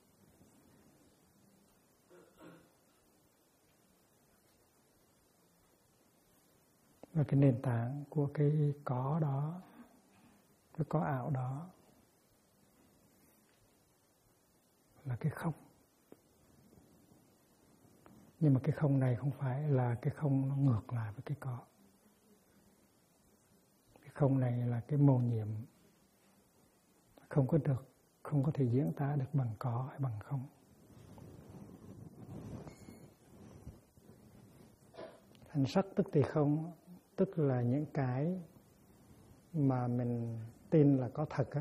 Và cái nền tảng của cái có đó, cái có ảo đó là cái không. Nhưng mà cái không này không phải là cái không nó ngược lại với cái có. Cái không này là cái mầu nhiệm, không có thể diễn tả được bằng có hay bằng không. Thành sắc tức thì không, tức là những cái mà mình tin là có thật á,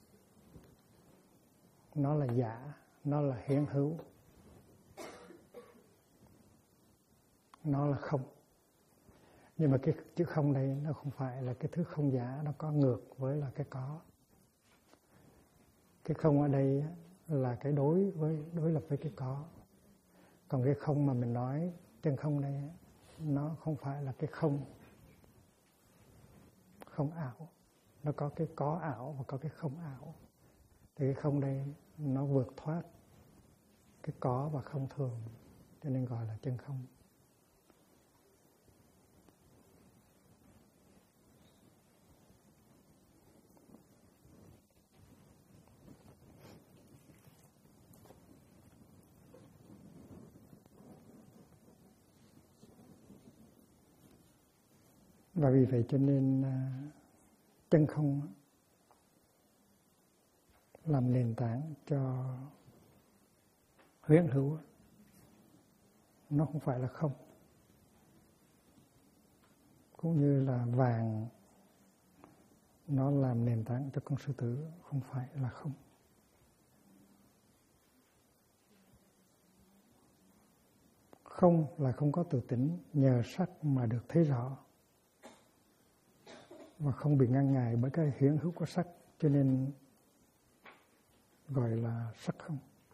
nó là giả, nó là hiện hữu, nó là không. Nhưng mà cái chữ không đây nó không phải là cái thứ không giả, nó có ngược với là cái có. Cái không ở đây là cái đối lập với cái có. Còn cái không mà mình nói chân không đây, nó không phải là cái không ảo. Nó có cái có ảo và có cái không ảo. Thì cái không đây nó vượt thoát cái có và không thường, cho nên gọi là chân không. Và vì vậy cho nên chân không làm nền tảng cho huyễn hữu. Nó không phải là không. Cũng như là vàng nó làm nền tảng cho con sư tử, không phải là không. Không là không có tự tỉnh, nhờ sắc mà được thấy rõ và không bị ngăn ngại bởi cái huyễn hữu của sắc, cho nên gọi là sắc không.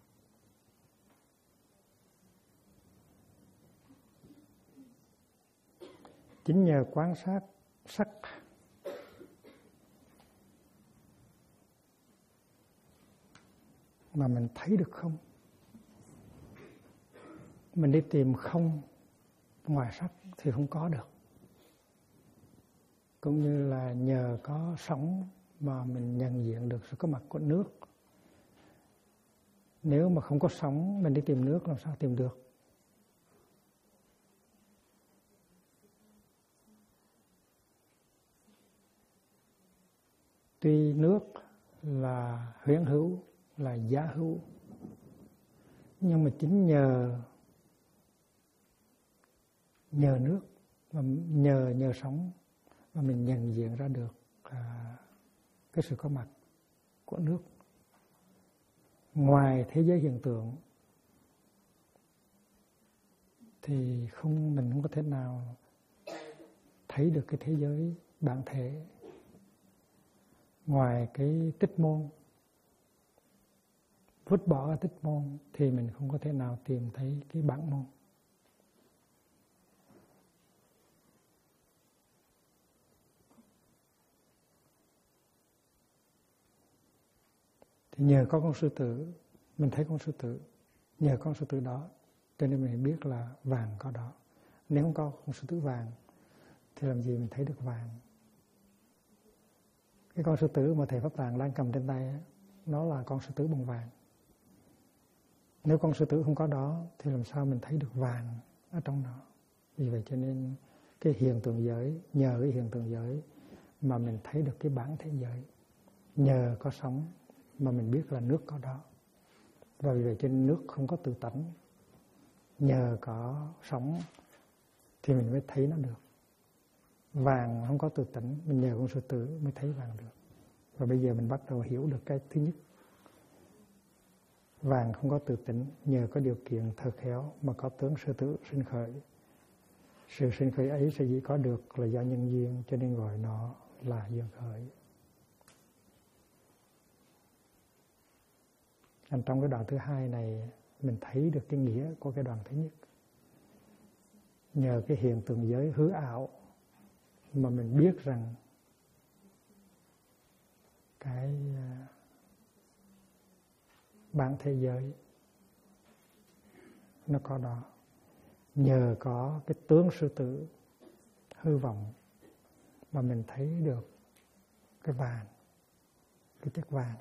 Chính nhờ quan sát sắc mà mình thấy được không. Mình đi tìm không ngoài sắc thì không có được. Cũng như là nhờ có sóng mà mình nhận diện được sự có mặt của nước. Nếu mà không có sóng, mình đi tìm nước làm sao tìm được? Tuy nước là huyễn hữu, là giả hữu, nhưng mà chính nhờ nước và nhờ sóng mà mình nhận diện ra được cái sự có mặt của nước. Ngoài thế giới hiện tượng thì mình không có thể nào thấy được cái thế giới bản thể. Ngoài cái tích môn, vứt bỏ cái tích môn thì mình không có thể nào tìm thấy cái bản môn. Thì nhờ có con sư tử, mình thấy con sư tử, nhờ con sư tử đó cho nên mình biết là vàng có đó. Nếu không có con sư tử vàng thì làm gì mình thấy được vàng. Cái con sư tử mà thầy Pháp Tạng đang cầm trên tay nó là con sư tử bằng vàng. Nếu con sư tử không có đó thì làm sao mình thấy được vàng ở trong đó. Vì vậy cho nên cái hiện tượng giới, nhờ cái hiện tượng giới mà mình thấy được cái bản thế giới. Nhờ có sóng mà mình biết là nước có đó. Và vì vậy cho nên nước không có tự tánh. Nhờ có sóng thì mình mới thấy nó được. Vàng không có tự tánh, mình nhờ con sư tử mới thấy vàng được. Và bây giờ mình bắt đầu hiểu được cái thứ nhất. Vàng không có tự tánh, nhờ có điều kiện thờ khéo mà có tướng sư tử sinh khởi. Sự sinh khởi ấy sẽ chỉ có được là do nhân duyên, cho nên gọi nó là duyên khởi. Trong cái đoạn thứ hai này mình thấy được cái nghĩa của cái đoạn thứ nhất. Nhờ cái hiện tượng giới hư ảo mà mình biết rằng cái bản thế giới nó có đó. Nhờ có cái tướng sư tử hư vọng mà mình thấy được cái vàng, cái chất vàng.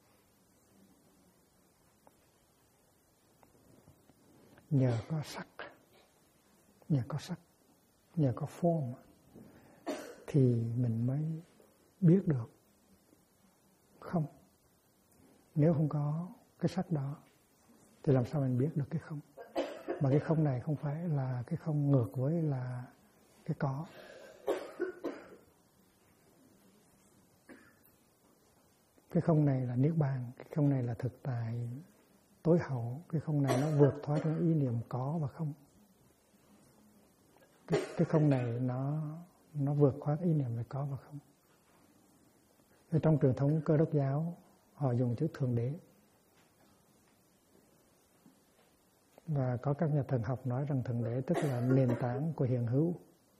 Nhờ có sắc, nhờ có form thì mình mới biết được không. Nếu không có cái sắc đó thì làm sao mình biết được cái không. Mà cái không này không phải là cái không ngược với là cái có. Cái không này là niết bàn, cái không này là thực tại tối hậu, cái không này nó vượt thoát những ý niệm có và không. cái không này nó vượt thoát ý niệm về có và không. Ở trong truyền thống Cơ Đốc giáo họ dùng chữ thượng đế, và có các nhà thần học nói rằng thượng đế tức là nền tảng của hiện hữu.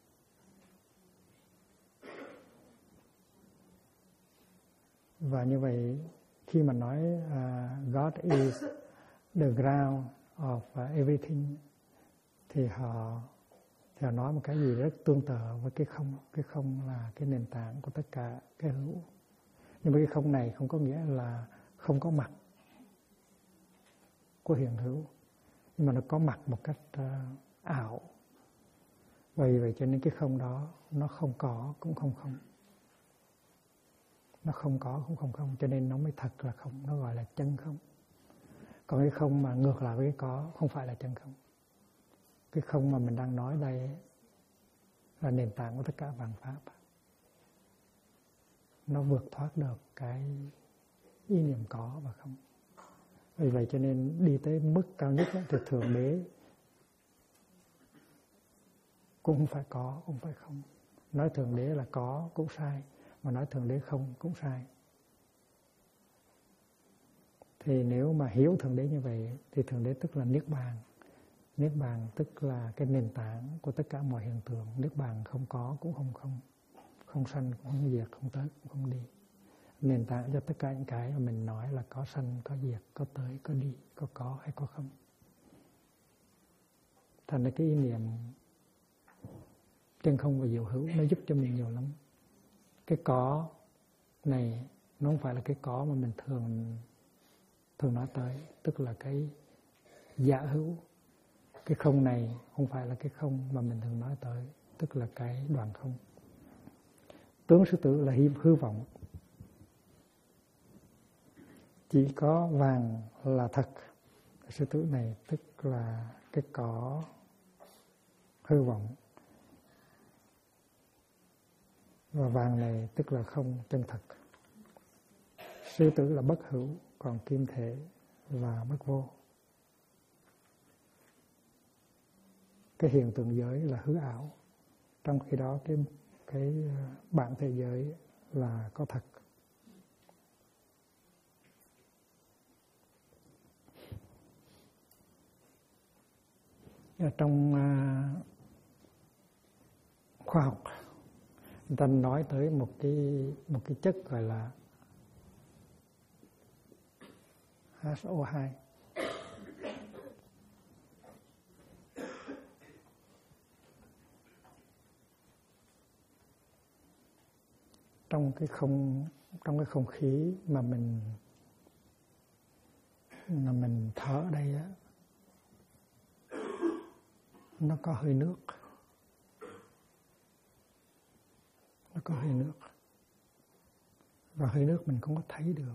Và như vậy khi mà nói God is the ground of everything thì họ nói một cái gì rất tương tự với cái không. Cái không là cái nền tảng của tất cả cái hữu. Nhưng mà cái không này không có nghĩa là không có mặt của hiện hữu, nhưng mà nó có mặt một cách ảo. Vì vậy cho nên cái không đó nó không có cũng không không. Nó không có cũng không không, cho nên nó mới thật là không, nó gọi là chân không. Còn cái không mà ngược lại với cái có không phải là chân không. Cái không mà mình đang nói đây là nền tảng của tất cả vạn pháp. Nó vượt thoát được cái ý niệm có và không. Vì vậy cho nên đi tới mức cao nhất thì thượng đế cũng không phải có, cũng phải không. Nói thượng đế là có cũng sai, mà nói thượng đế không cũng sai. Thì nếu mà hiểu thượng đế như vậy thì thượng đế tức là niết bàn. Niết bàn tức là cái nền tảng của tất cả mọi hiện tượng. Niết bàn không có cũng không không. Không sanh cũng không diệt, không tới cũng không đi. Nền tảng cho tất cả những cái mà mình nói là có sanh, có diệt, có tới, có đi, có hay có không. Thành ra cái ý niệm chân không và diệu hữu nó giúp cho mình nhiều lắm. Cái có này nó không phải là cái có mà mình thường nói tới, tức là cái giả hữu. Cái không này không phải là cái không mà mình thường nói tới, tức là cái đoạn không. Tướng sư tử là hư vọng. Chỉ có vàng là thật. Sư tử này tức là cái có hư vọng. Và vàng này tức là không chân thật. Sư tử là bất hữu, còn kim thể là bất vô. Cái hiện tượng giới là hư ảo, trong khi đó cái bản thể giới là có thật. Ở trong khoa học người ta nói tới một cái chất gọi là HO2. Trong cái không khí mà mình thở ở đây á, nó có hơi nước. Nó có hơi nước. Và hơi nước mình không có thấy được.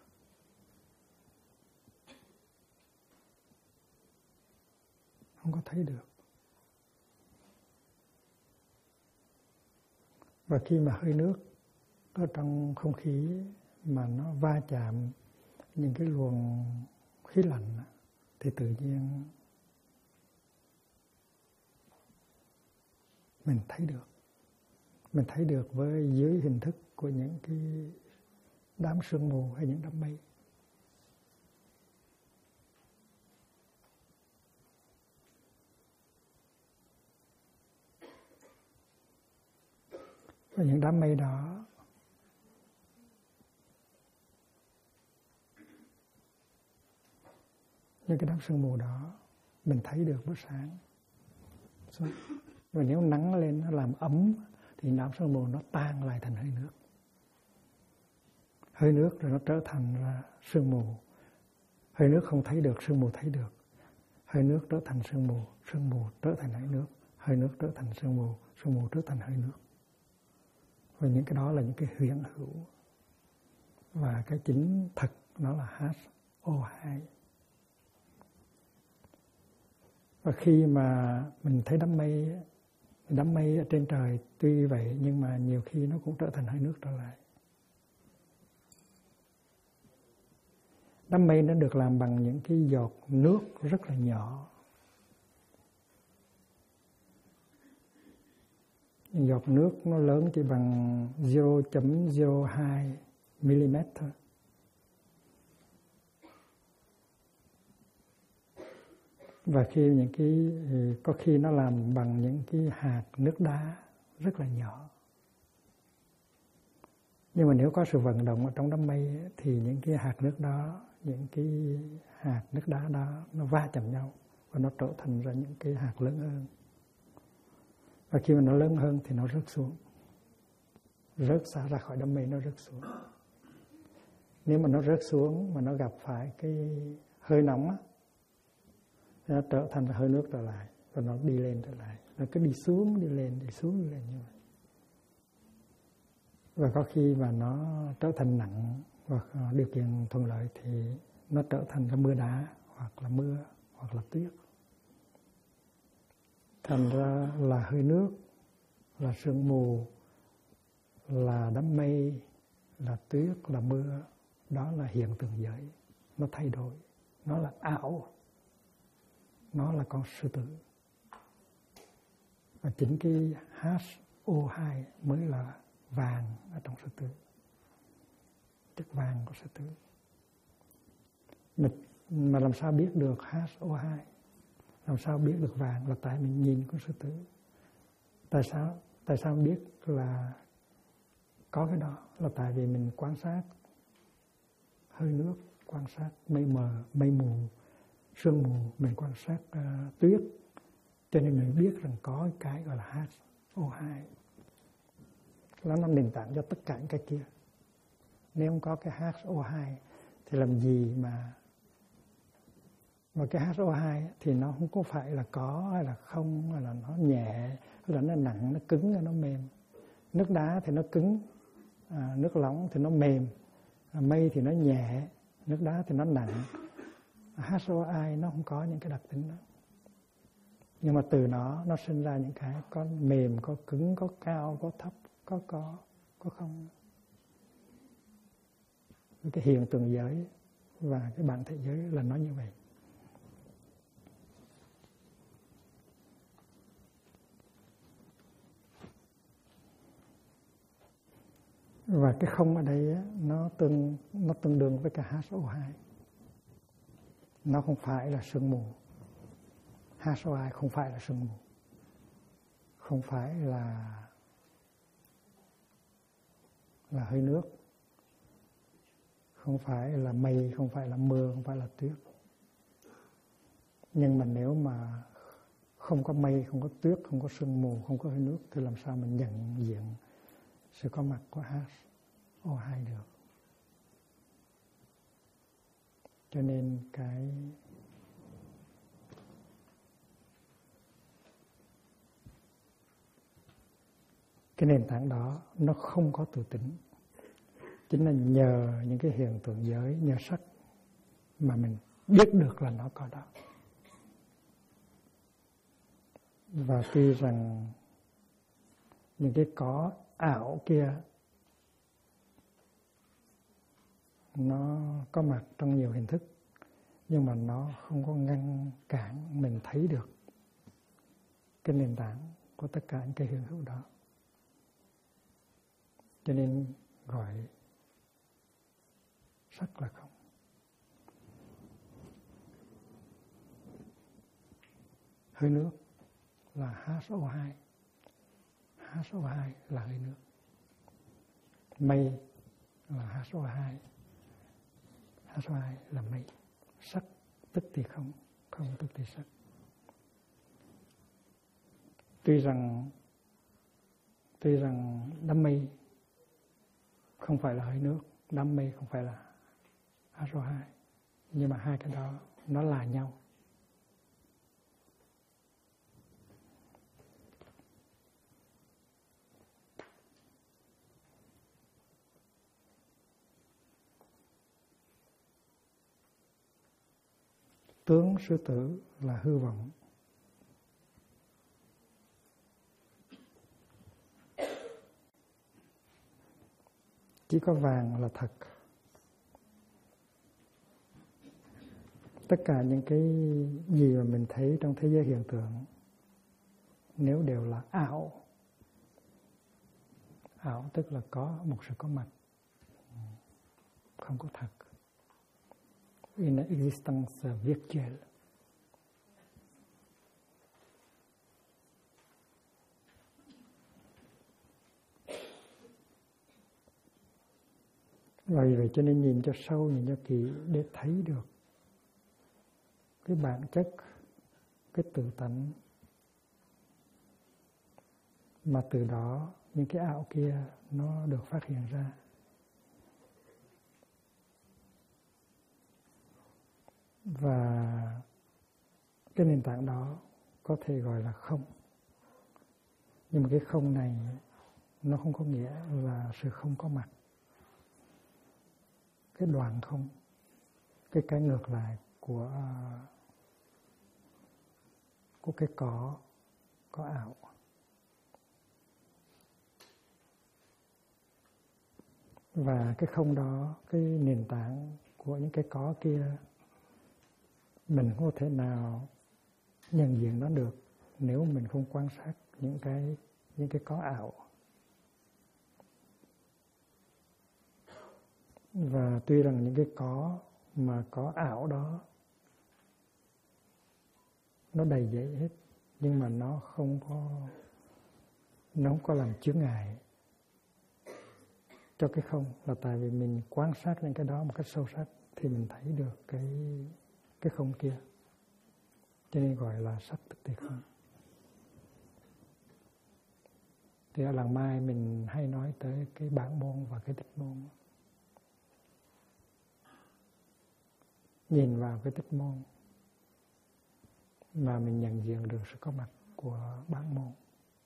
Không có thấy được. Và khi mà hơi nước ở trong không khí mà nó va chạm những cái luồng khí lạnh thì tự nhiên mình thấy được. Mình thấy được với dưới hình thức của những cái đám sương mù hay những đám mây. Và những đám mây đó những cái đám sương mù đó mình thấy được buổi sáng. Và nếu nắng lên nó làm ấm thì đám sương mù nó tan lại thành hơi nước. Hơi nước rồi nó trở thành là sương mù. Hơi nước không thấy được, sương mù thấy được. Hơi nước trở thành sương mù trở thành hơi nước. Hơi nước trở thành sương mù trở thành hơi nước. Và những cái đó là những cái hiện hữu. Và cái chính thật nó là HO2. Và khi mà mình thấy đám mây ở trên trời tuy vậy nhưng mà nhiều khi nó cũng trở thành hơi nước trở lại. Đám mây nó được làm bằng những cái giọt nước rất là nhỏ. giọt nước nó lớn chỉ bằng 0.02 mm thôi. Và khi có khi nó làm bằng những cái hạt nước đá rất là nhỏ. Nhưng mà nếu có sự vận động ở trong đám mây thì những cái hạt nước đó, những cái hạt nước đá đó nó va chạm nhau và nó trở thành ra những cái hạt lớn hơn. Và khi mà nó lớn hơn thì nó rớt xuống, rớt xa ra khỏi đám mây, nó rớt xuống. Nếu mà nó rớt xuống mà nó gặp phải cái hơi nóng á, nó trở thành hơi nước trở lại và nó đi lên trở lại, nó cứ đi xuống đi lên đi xuống đi lên như vậy. Và có khi mà nó trở thành nặng và điều kiện thuận lợi thì nó trở thành ra mưa đá hoặc là mưa hoặc là tuyết. Thành ra là hơi nước, là sương mù, là đám mây, là tuyết, là mưa, đó là hiện tượng giới. Nó thay đổi, nó là ảo, nó là con sư tử. Và chính cái HO2 mới là vàng ở trong sư tử, chất vàng của sư tử. Mà làm sao biết được HO2, làm sao biết được vàng, là tại mình nhìn con sư tử. Tại sao biết là có cái đó, là tại vì mình quan sát hơi nước, quan sát mây mờ, mây mù, sương mù, mình quan sát tuyết, cho nên mình biết rằng có cái gọi là HO2. Nó là nền tảng cho tất cả những cái kia. Nếu không có cái HO2 thì làm gì mà cái HO2 thì nó không có phải là có hay là không, hay là nó nhẹ, hay là nó nặng, nó cứng hay nó mềm. Nước đá thì nó cứng, nước lỏng thì nó mềm, mây thì nó nhẹ, nước đá thì nó nặng. HO2 nó không có những cái đặc tính đó. Nhưng mà từ nó sinh ra những cái có mềm, có cứng, có cao, có thấp, có không. Cái hiện tượng giới và cái bản thể giới là nó như vậy. Và cái không ở đây nó tương đương với cái HO2. Nó không phải là sương mù. HO2 không phải là sương mù, không phải là hơi nước, không phải là mây, không phải là mưa, không phải là tuyết. Nhưng mà nếu mà không có mây, không có tuyết, không có sương mù, không có hơi nước thì làm sao mình nhận diện sự có mặt của HO2 được. Cho nên cái nền tảng đó nó không có tự tính. Chính là nhờ những cái hiện tượng giới, nhờ sắc mà mình biết được là nó có đó. Và tuy rằng những cái có ảo kia nó có mặt trong nhiều hình thức, nhưng mà nó không có ngăn cản mình thấy được cái nền tảng của tất cả những cái hiện hữu đó. Cho nên gọi sắc là không. Hơi nước là HO2. HO2 là hơi nước. Mây là HO2. HO2 là mây. Sắc tức thì không, không tức thì sắc. Tuy rằng đám mây không phải là hơi nước, đám mây không phải là HO2, nhưng mà hai cái đó nó là nhau. Tướng sư tử là hư vọng. Chỉ có vàng là thật. Tất cả những cái gì mà mình thấy trong thế giới hiện tượng, nếu đều là ảo ảo tức là có một sự có mặt, không có thật. In existence virtual. Vì vậy cho nên nhìn cho sâu, nhìn cho kỹ để thấy được cái bản chất, cái tự tánh, mà từ đó những cái ảo kia nó được phát hiện ra. Và cái nền tảng đó có thể gọi là không. Nhưng mà cái không này nó không có nghĩa là sự không có mặt. Cái đoạn không, cái ngược lại của cái có ảo. Và cái không đó, cái nền tảng của những cái có kia, mình không thể nào nhận diện nó được nếu mình không quan sát những cái có ảo. Và tuy rằng những cái có mà có ảo đó nó đầy dẫy hết, nhưng mà nó không có làm chướng ngại cho cái không, là tại vì mình quan sát những cái đó một cách sâu sắc thì mình thấy được cái không kia. Cho nên gọi là sắc thực thể không. Thì ở làng Mai mình hay nói tới cái bản môn và cái tích môn. Nhìn vào cái tích môn mà mình nhận diện được sự có mặt của bản môn.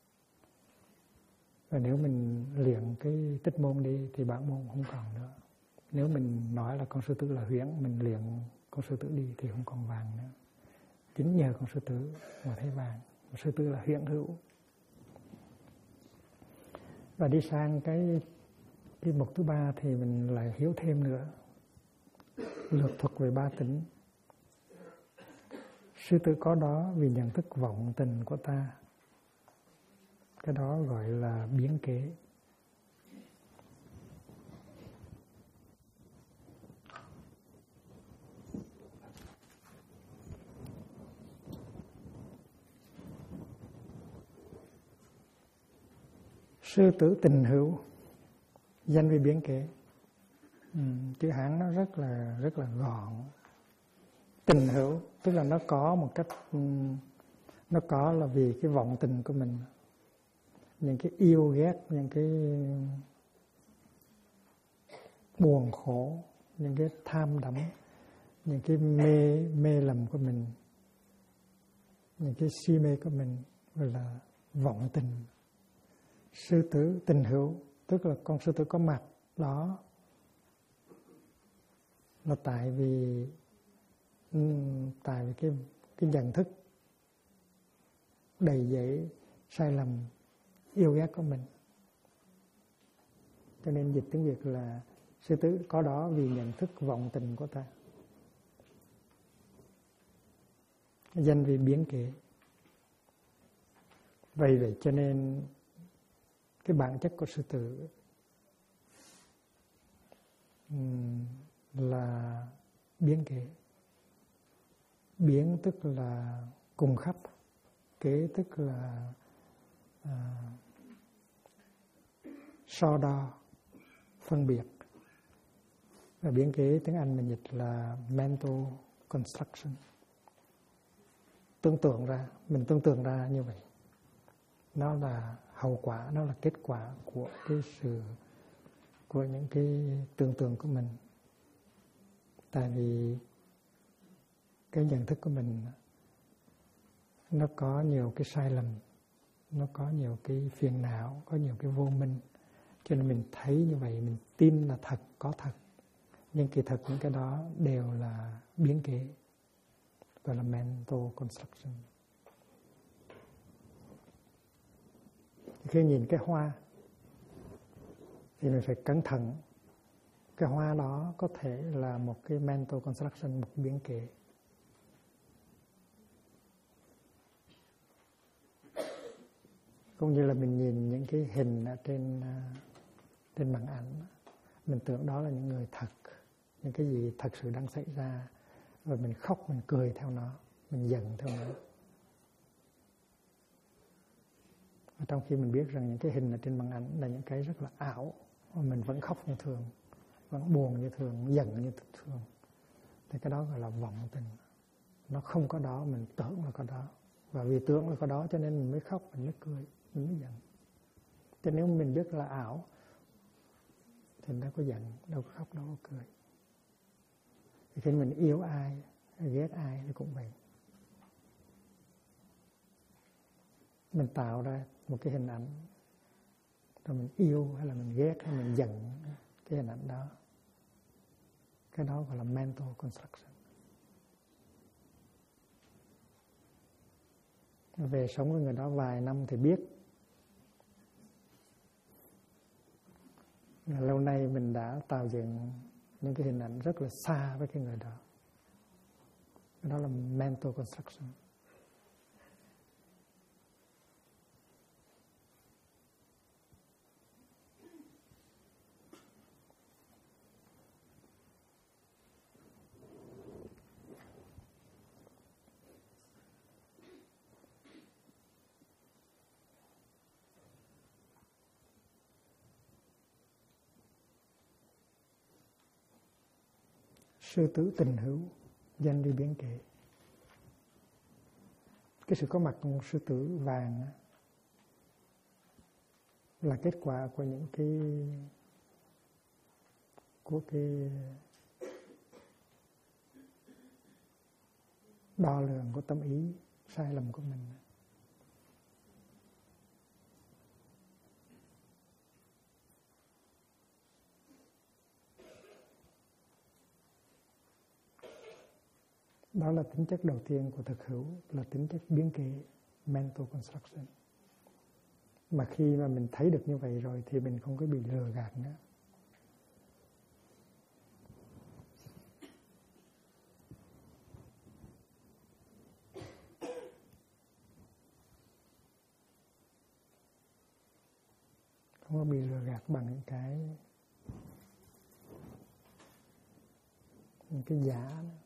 Và nếu mình luyện cái tích môn đi thì bản môn không còn nữa. Nếu mình nói là con sư tử là huyễn, mình luyện con sư tử đi thì không còn vàng nữa. Chính nhờ con sư tử mà thấy vàng. Con sư tử là huyễn hữu. Và đi sang cái mục thứ ba thì mình lại hiểu thêm nữa. Lược thuật về ba tính. Sư tử có đó vì nhận thức vọng tình của ta. Cái đó gọi là biến kế. Sư tử tình hữu, danh vì biến kế. Chữ Hán nó rất là gọn. Tình hữu tức là nó có một cách, nó có là vì cái vọng tình của mình, những cái yêu ghét, những cái buồn khổ, những cái tham đắm, những cái mê lầm của mình, những cái si mê của mình, gọi là vọng tình. Sư tử tình hữu tức là con sư tử có mặt đó là tại vì cái nhận thức đầy dẫy sai lầm yêu ghét của mình. Cho nên dịch tiếng Việt là sư tử có đó vì nhận thức vọng tình của ta. Danh vì biến kế. Vậy cho nên cái bản chất của sư tử là biến kế. Biến tức là cùng khắp, kế tức là so đo, phân biệt. Và biến kế tiếng Anh mình dịch là mental construction. Mình tưởng tượng ra như vậy. Nó là hậu quả, nó là kết quả của của những cái tưởng tượng của mình. Tại vì cái nhận thức của mình nó có nhiều cái sai lầm, nó có nhiều cái phiền não, có nhiều cái vô minh. Cho nên mình thấy như vậy, mình tin là thật, có thật. Nhưng kỳ thực những cái đó đều là biến kế, gọi là mental construction. Khi nhìn cái hoa thì mình phải cẩn thận. Cái hoa đó có thể là một cái mental construction, một biến kế. Cũng như là mình nhìn những cái hình ở trên trên màn ảnh, mình tưởng đó là những người thật, những cái gì thật sự đang xảy ra, rồi mình khóc, mình cười theo nó, mình giận theo nó. Và trong khi mình biết rằng những cái hình ở trên màn ảnh là những cái rất là ảo, mà mình vẫn khóc như thường, vẫn buồn như thường, giận như thường, thì cái đó gọi là vọng tình. Nó không có đó, mình tưởng là có đó, và vì tưởng là có đó cho nên mình mới khóc, mình mới cười, mình mới giận. Cho nếu mình biết là ảo thì đâu có giận, đâu có khóc, đâu có cười. Thì khi mình yêu ai, ghét ai thì cũng vậy. Mình tạo ra một cái hình ảnh, rồi mình yêu hay là mình ghét hay mình giận cái hình ảnh đó. Cái đó gọi là mental construction. Về sống với người đó vài năm thì biết là lâu nay mình đã tạo dựng những cái hình ảnh rất là xa với cái người đó. Cái đó là mental construction. Sư tử tình hữu, danh đi biến kệ. Cái sự có mặt của một sư tử vàng là kết quả của những cái đo lường của tâm ý sai lầm của mình. Đó là tính chất đầu tiên của thực hữu, là tính chất biến kệ, mental construction. Mà khi mà mình thấy được như vậy rồi thì mình không có bị lừa gạt nữa. Không có bị lừa gạt bằng những cái giả nữa.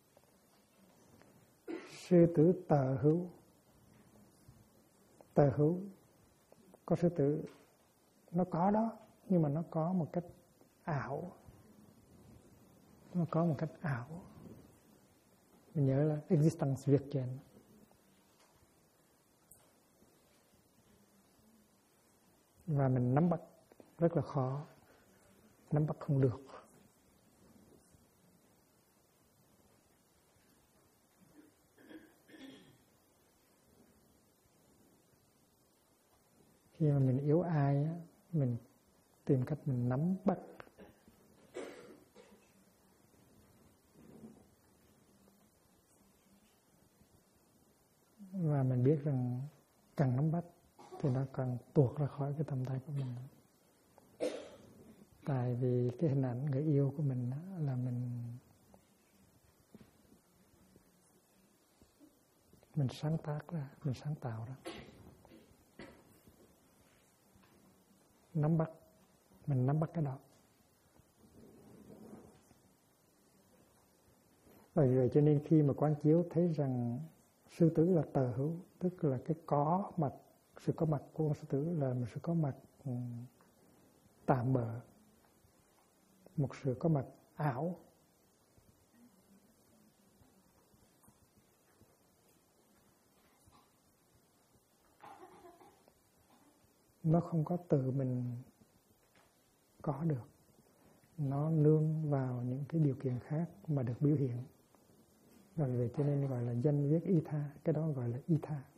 Sư tử tờ hữu. Tờ hữu, có sư tử nó có đó, nhưng mà nó có một cách ảo. Nó có một cách ảo. Mình nhớ là existence Việt trên. Và mình nắm bắt rất là khó, nắm bắt không được. Khi mà mình yếu ai á, mình tìm cách mình nắm bắt. Và mình biết rằng càng nắm bắt thì nó càng tuột ra khỏi cái tầm tay của mình. Tại vì cái hình ảnh người yêu của mình là mình sáng tác ra, mình sáng tạo ra. Mình nắm bắt cái đó. Bởi vậy cho nên khi mà quán chiếu thấy rằng sư tử là tờ hữu, tức là cái có mặt, sự có mặt của sư tử là một sự có mặt tạm bợ, một sự có mặt ảo. Nó không có tự mình có được. Nó nương vào những cái điều kiện khác mà được biểu hiện. Và vì vậy cho nên gọi là danh viết y tha. Cái đó gọi là y tha.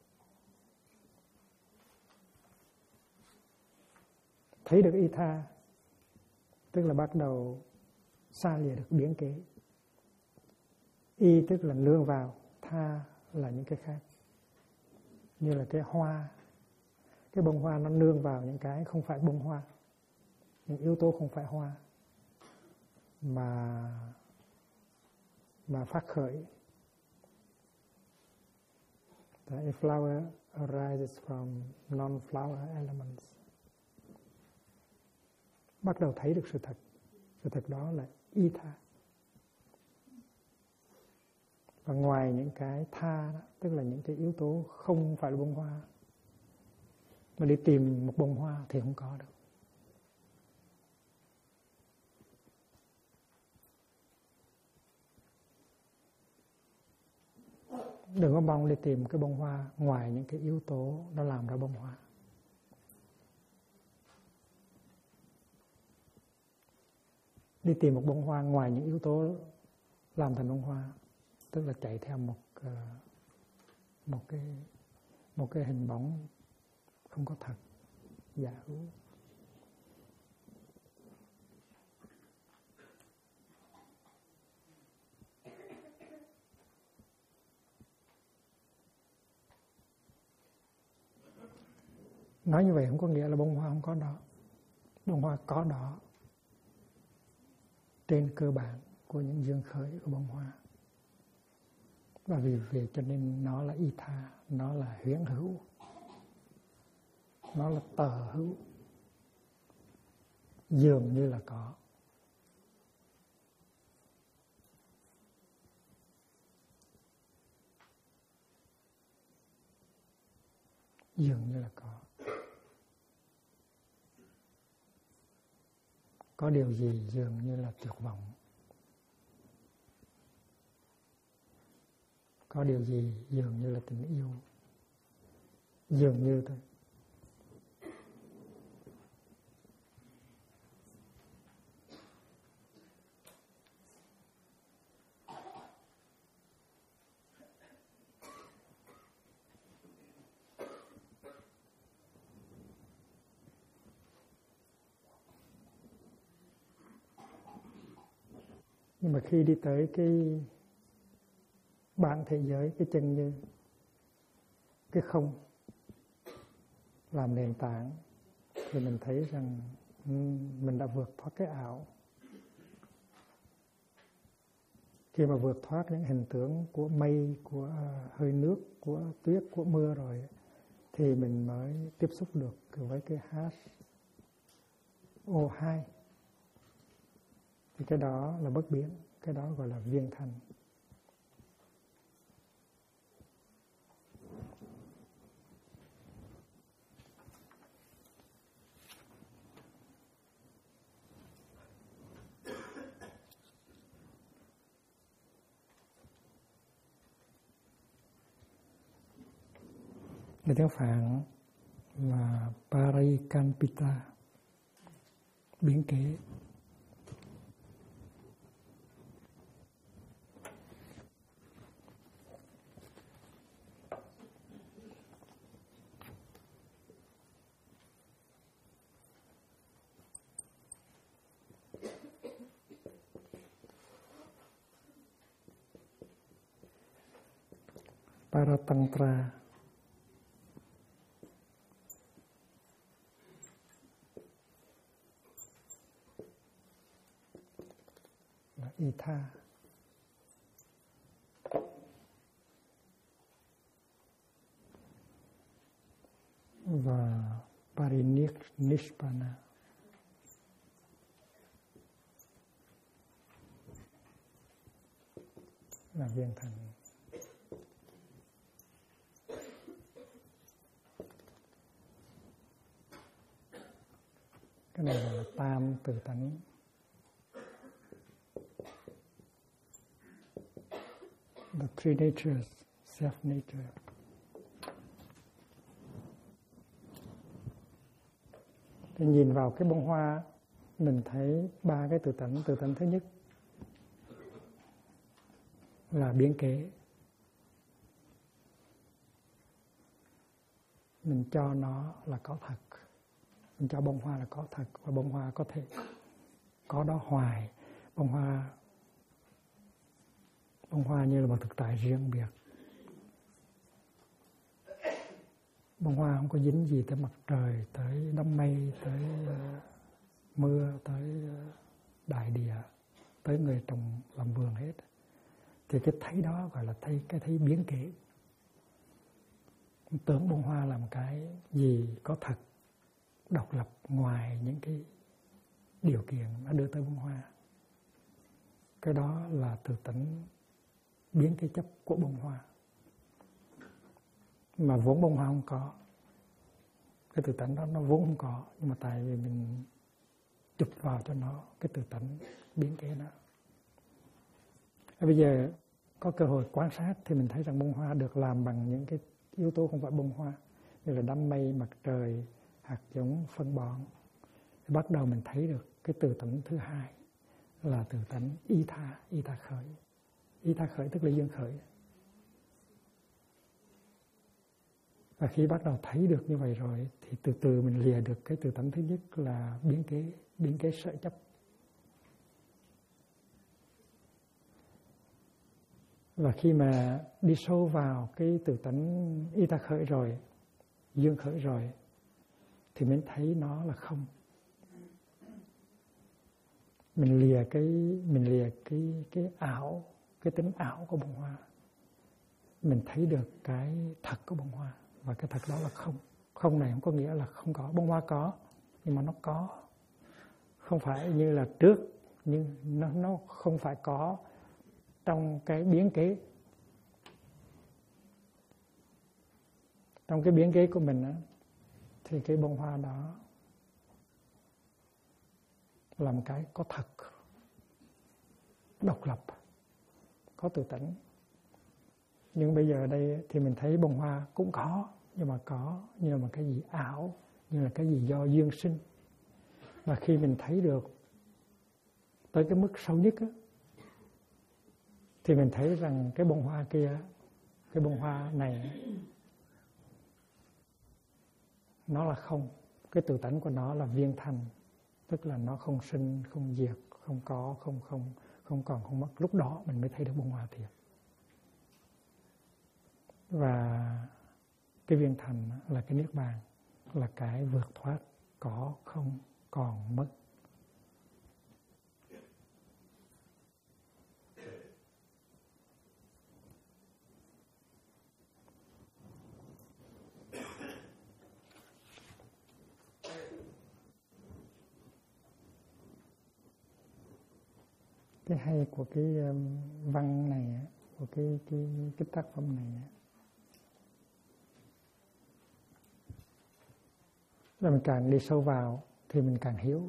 Thấy được y tha tức là bắt đầu xa lìa được biến kế. Y tức là nương vào, tha là những cái khác. Như là cái hoa, cái bông hoa nó nương vào những cái không phải bông hoa, những yếu tố không phải hoa mà phát khởi. A flower arises from non-flower elements. bắt đầu thấy được sự thật. Sự thật đó là y tha. Và ngoài những cái tha đó, tức là những cái yếu tố không phải là bông hoa, mà đi tìm một bông hoa thì không có được. Đừng có mong đi tìm cái bông hoa ngoài những cái yếu tố nó làm ra bông hoa. Đi tìm một bông hoa ngoài những yếu tố làm thành bông hoa, tức là chạy theo một cái hình bóng không có thật, giả hữu. Nói như vậy không có nghĩa là bông hoa không có đó. Bông hoa có đó trên cơ bản của những duyên khởi của bông hoa. Và vì vậy cho nên nó là y tha, nó là huyễn hữu, nó là tờ hữu, dường như là có. Dường như là có. Có điều gì dường như là tuyệt vọng? Có điều gì dường như là tình yêu? Dường như thôi. Nhưng mà khi đi tới cái bản thế giới, cái chân như, cái không làm nền tảng, thì mình thấy rằng mình đã vượt thoát cái ảo. Khi mà vượt thoát những hình tướng của mây, của hơi nước, của tuyết, của mưa rồi, thì mình mới tiếp xúc được với cái HO2. Thì cái đó là bất biến, cái đó gọi là viên thành. Người tiếng Phạn là Parikalpita, biến kế. Paratantra là y tha. Và Parinishpana là viên thành. Cái này là tam tự tánh. The three natures, self-nature. Thì nhìn vào cái bông hoa, mình thấy ba cái tự tánh. Tự tánh thứ nhất là biến kế. Mình cho nó là có thật. Mình cho bông hoa là có thật, và bông hoa có thể có đó hoài. Bông hoa như là một thực tại riêng biệt. Bông hoa không có dính gì tới mặt trời, tới đám mây, tới mưa, tới đại địa, tới người trồng làm vườn hết. Thì cái thấy đó gọi là cái thấy biến kế. Tưởng bông hoa là một cái gì có thật, độc lập ngoài những cái điều kiện nó đưa tới bông hoa. Cái đó là từ tánh biến cái chấp của bông hoa, mà vốn bông hoa không có. Cái từ tánh đó nó vốn không có, nhưng mà tại vì mình chụp vào cho nó cái từ tánh biến cái đó. Bây giờ có cơ hội quan sát thì mình thấy rằng bông hoa được làm bằng những cái yếu tố không phải bông hoa, như là đám mây, mặt trời, hạt giống, phân bón. Thì bắt đầu mình thấy được cái từ tánh thứ hai là từ tánh y tha khởi. Y tha khởi tức là duyên khởi. Và khi bắt đầu thấy được như vậy rồi thì từ từ mình lìa được cái từ tánh thứ nhất là biến kế sợi chấp. Và khi mà đi sâu vào cái từ tánh y tha khởi rồi, duyên khởi rồi, thì mình thấy nó là không. Mình lìa cái ảo, cái tính ảo của bông hoa. Mình thấy được cái thật của bông hoa, và cái thật đó là không. Không này không có nghĩa là không có. Bông hoa có, nhưng mà nó có. Không phải như là trước, nhưng nó không phải có trong cái biến kế. Trong cái biến kế của mình á, thì cái bông hoa đó là một cái có thật, độc lập, có tự tánh. Nhưng bây giờ đây thì mình thấy bông hoa cũng có, nhưng mà cái gì ảo, như là cái gì do duyên sinh. Và khi mình thấy được tới cái mức sâu nhất á, thì mình thấy rằng cái bông hoa kia, cái bông hoa này nó là không. Cái tự tánh của nó là viên thành, tức là nó không sinh, không diệt, không có, không còn, không mất. Lúc đó mình mới thấy được bông hoa thiệt. Và cái viên thành là cái niết bàn, là cái vượt thoát có, không, còn, mất. Cái hay của cái văn này, của cái tác phẩm này là mình càng đi sâu vào thì mình càng hiểu.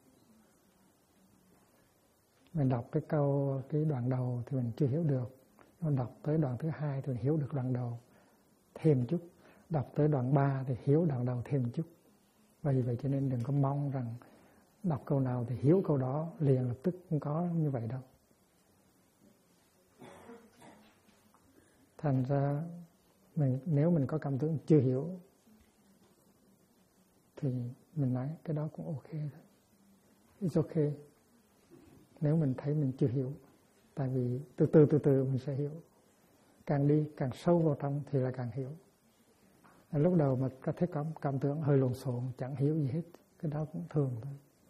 Mình đọc cái đoạn đầu thì mình chưa hiểu được, nhưng đọc tới đoạn thứ hai thì mình hiểu được đoạn đầu thêm chút, đọc tới đoạn 3 thì hiểu đoạn đầu thêm chút. Và vì vậy cho nên đừng có mong rằng đọc câu nào thì hiểu câu đó liền lập tức, không có như vậy đâu. Thành ra nếu mình có cảm tưởng chưa hiểu thì mình nói cái đó cũng ok thôi. It's okay. Nếu mình thấy mình chưa hiểu, tại vì từ từ mình sẽ hiểu. Càng đi càng sâu vào trong thì là càng hiểu. Lúc đầu mà có thấy cảm tưởng hơi lộn xộn, chẳng hiểu gì hết, cái đó cũng thường thôi.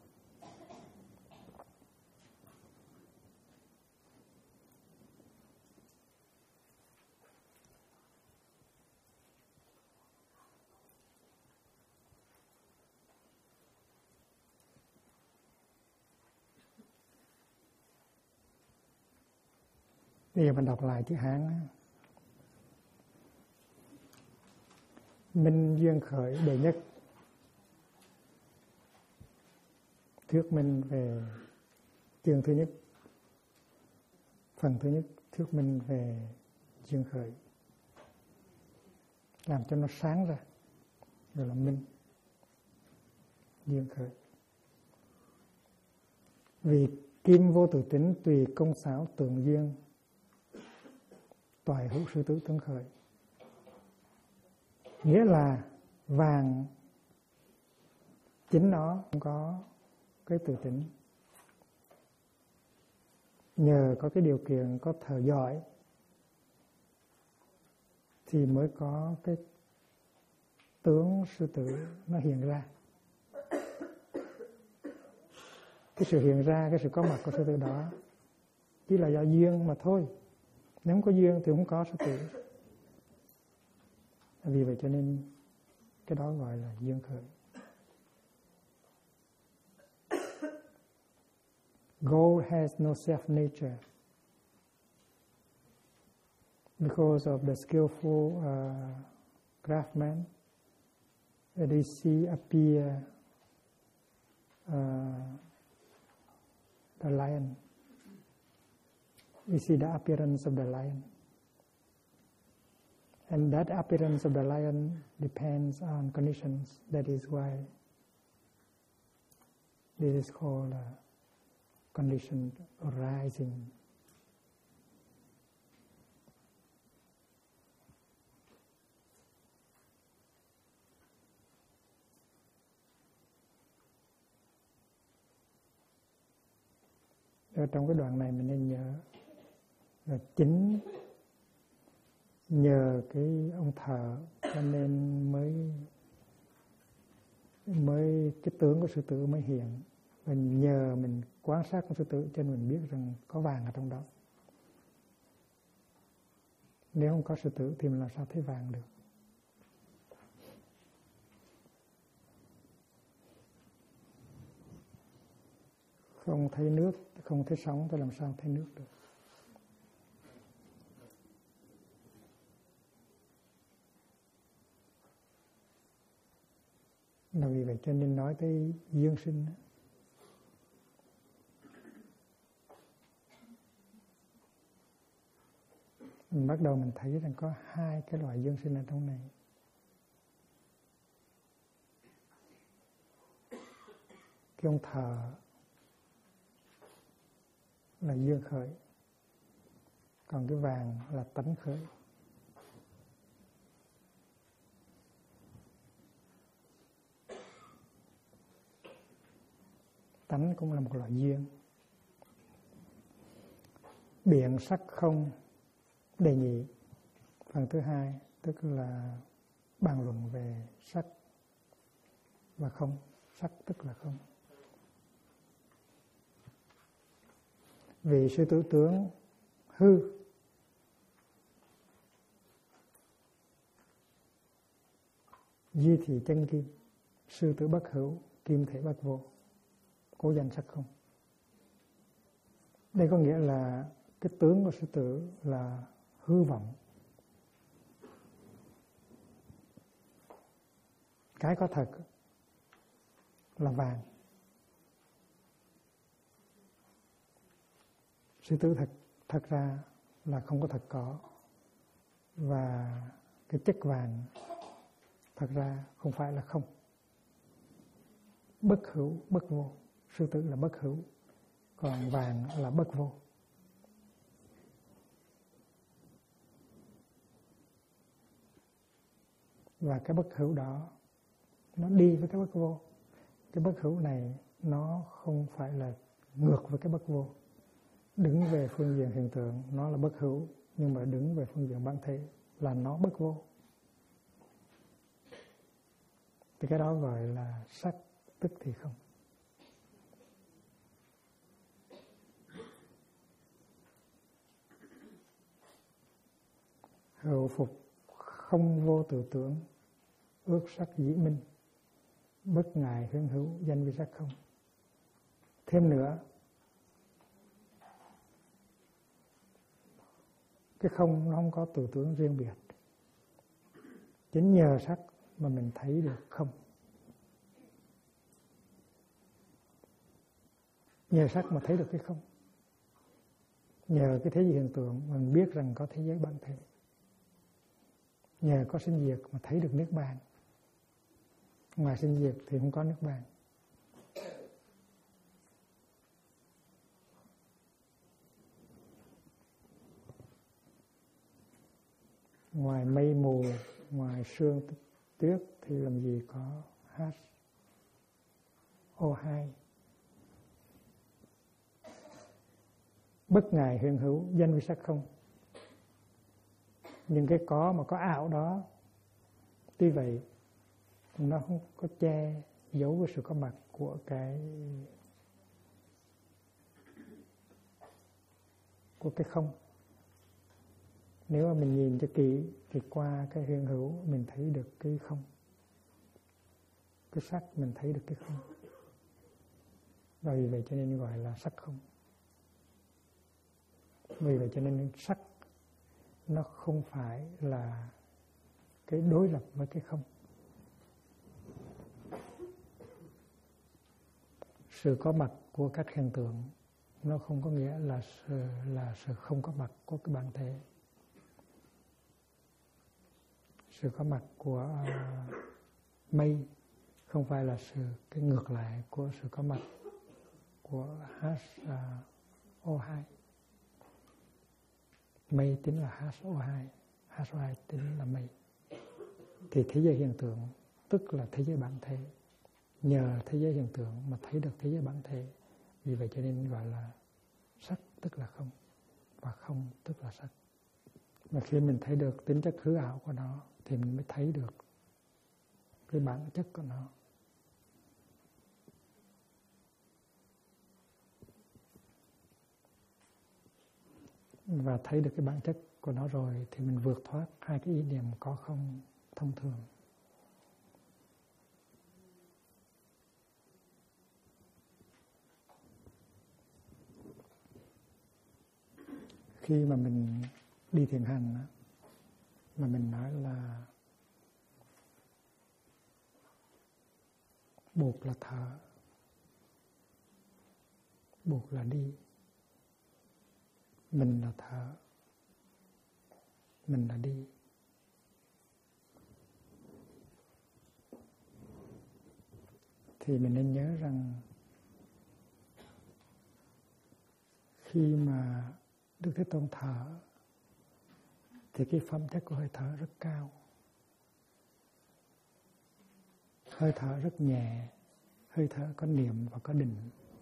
Bây giờ mình đọc lại chữ Hán. Minh duyên khởi đệ nhất. Thuyết minh về chương thứ nhất. Phần thứ nhất thuyết minh về duyên khởi. Làm cho nó sáng ra. Rồi là minh. Duyên khởi. Vì kim vô tự tính tùy công xảo tượng duyên. Toại hữu sư tử tương khởi. Nghĩa là vàng chính nó không có cái tự tính. Nhờ có cái điều kiện có thợ giỏi thì mới có cái tướng sư tử nó hiện ra. Cái sự hiện ra, cái sự có mặt của sư tử đó chỉ là do duyên mà thôi. Nếu không có duyên thì không có sư tử. Vì vậy cho nên cái đó gọi là duyên khởi. Gold has no self-nature. Because of the skillful craftsman, they see appear the lion. We see the appearance of the lion. And that appearance of the lion depends on conditions. That is why this is called conditioned arising. Ở trong cái đoạn này mình nên nhớ là chính nhờ cái ông thợ cho nên mới cái tướng của sư tử mới hiện, và nhờ mình quan sát con sư tử cho nên mình biết rằng có vàng ở trong đó. Nếu không có sư tử thì mình làm sao thấy vàng được? Không thấy nước, không thấy sóng thì làm sao thấy nước được? Là vì vậy cho nên nói tới duyên sinh. Mình bắt đầu mình thấy rằng có hai cái loại duyên sinh ở trong này. Cái ông thờ là duyên khởi, còn cái vàng là tánh khởi. Tánh cũng là một loại duyên. Biện sắc không đề nhị. Phần thứ hai tức là bàn luận về sắc và không. Sắc tức là không. Vì sư tử tướng hư, duy thị chân kim, sư tử bất hữu, kim thể bất vô, cố danh sắc không. Đây có nghĩa là cái tướng của sư tử là hư vọng. Cái có thật là vàng. Sư tử thật ra là không có thật có. Và cái chất vàng thật ra không phải là không. Bất hữu, bất vô. Sư tử là bất hữu, còn vàng là bất vô. Và cái bất hữu đó nó đi với cái bất vô. Cái bất hữu này nó không phải là ngược với cái bất vô. Đứng về phương diện hiện tượng nó là bất hữu, nhưng mà đứng về phương diện bản thể là nó bất vô. Thì cái đó gọi là sắc tức thì không. Hữu phục không vô tự tưởng, ước sắc dĩ minh, bất ngại hướng hữu, danh vi sắc không. Thêm nữa, cái không nó không có tự tưởng riêng biệt. Chính nhờ sắc mà mình thấy được không. Nhờ sắc mà thấy được cái không. Nhờ cái thế giới hiện tượng mình biết rằng có thế giới bản thể. Nhờ có sinh diệt mà thấy được niết bàn. Ngoài sinh diệt thì không có niết bàn. Ngoài mây mù, ngoài sương tuyết thì làm gì có HO2. Bất ngại hiện hữu, danh vi sắc không. Nhưng cái có mà có ảo đó, tuy vậy nó không có che giấu với sự có mặt của cái không. Nếu mà mình nhìn cho kỹ thì qua cái hiện hữu mình thấy được cái không. Cái sắc mình thấy được cái không. Và vì vậy cho nên gọi là sắc không. Vì vậy cho nên sắc nó không phải là cái đối lập với cái không. Sự có mặt của các hiện tượng nó không có nghĩa là sự không có mặt của cái bản thể. Sự có mặt của mây không phải là cái ngược lại của sự có mặt của HO2. Mây tính là HO2, HO2 tính là mây. Thì thế giới hiện tượng tức là thế giới bản thể. Nhờ thế giới hiện tượng mà thấy được thế giới bản thể. Vì vậy cho nên gọi là sắc tức là không, và không tức là sắc. Mà khi mình thấy được tính chất hư ảo của nó thì mình mới thấy được cái bản chất của nó. Và thấy được cái bản chất của nó rồi thì mình vượt thoát hai cái ý niệm có không thông thường. Khi mà mình đi thiền hành mà mình nói là buộc là thở, buộc là đi, mình là thở, mình là đi. Thì mình nên nhớ rằng khi mà Đức Thế Tôn thở thì cái phẩm chất của hơi thở rất cao. Hơi thở rất nhẹ, hơi thở có niệm và có định.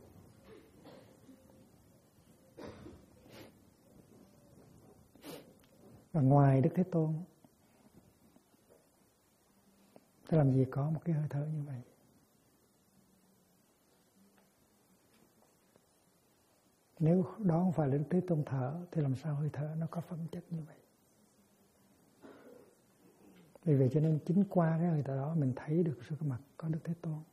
Và ngoài Đức Thế Tôn thì làm gì có một cái hơi thở như vậy. Nếu đó không phải là Đức Thế Tôn thở thì làm sao hơi thở nó có phẩm chất như vậy. Vì vậy cho nên chính qua cái hơi thở đó mình thấy được sự có mặt có Đức Thế Tôn.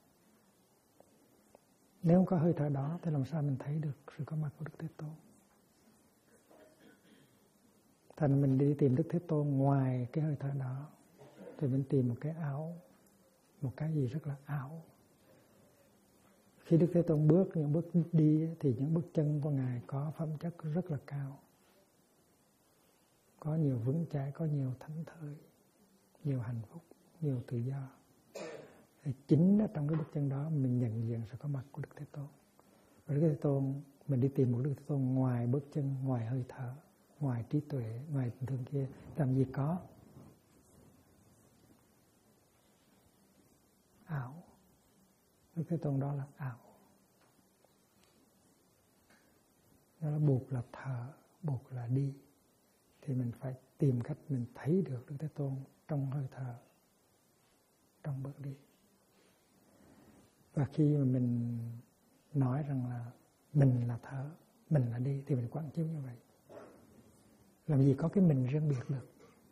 Nếu không có hơi thở đó thì làm sao mình thấy được sự có mặt của Đức Thế Tôn. Thành mình đi tìm Đức Thế Tôn ngoài cái hơi thở đó thì mình tìm một cái ảo, một cái gì rất là ảo. Khi Đức Thế Tôn bước những bước đi thì những bước chân của Ngài có phẩm chất rất là cao. Có nhiều vững chãi, có nhiều thảnh thơi, nhiều hạnh phúc, nhiều tự do. Thì chính ở trong cái bước chân đó mình nhận diện sự có mặt của Đức Thế Tôn. Và Đức Thế Tôn, mình đi tìm một Đức Thế Tôn ngoài bước chân, ngoài hơi thở, ngoài trí tuệ, ngoài tình thương kia, làm gì có. Ảo. Đức Thế Tôn đó là ảo. Nó là buộc là thở, buộc là đi. Thì mình phải tìm cách mình thấy được Đức Thế Tôn trong hơi thở, trong bước đi. Và khi mà mình nói rằng là mình là thở, mình là đi thì mình quán chiếu như vậy. Làm gì có cái mình riêng biệt được.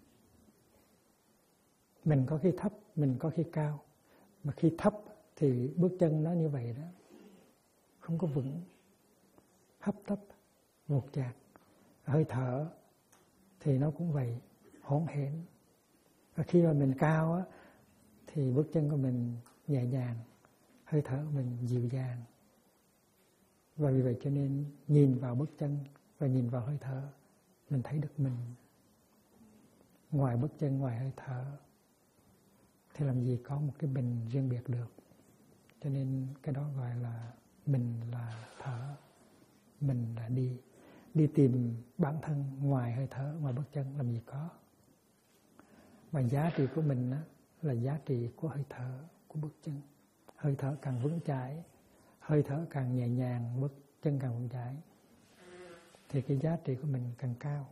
Mình có khi thấp, mình có khi cao. Mà khi thấp thì bước chân nó như vậy đó, không có vững, hấp tấp, ngột chạc. Hơi thở thì nó cũng vậy, hỗn hển. Và khi mà mình cao á, thì bước chân của mình nhẹ nhàng, hơi thở của mình dịu dàng. Và vì vậy cho nên nhìn vào bước chân và nhìn vào hơi thở, mình thấy được mình. Ngoài bước chân, ngoài hơi thở thì làm gì có một cái mình riêng biệt được. Cho nên cái đó gọi là mình là thở, mình là đi. Đi tìm bản thân ngoài hơi thở, ngoài bước chân làm gì có. Và giá trị của mình á, là giá trị của hơi thở, của bước chân. Hơi thở càng vững chãi, hơi thở càng nhẹ nhàng, bước chân càng vững chãi, thì cái giá trị của mình càng cao.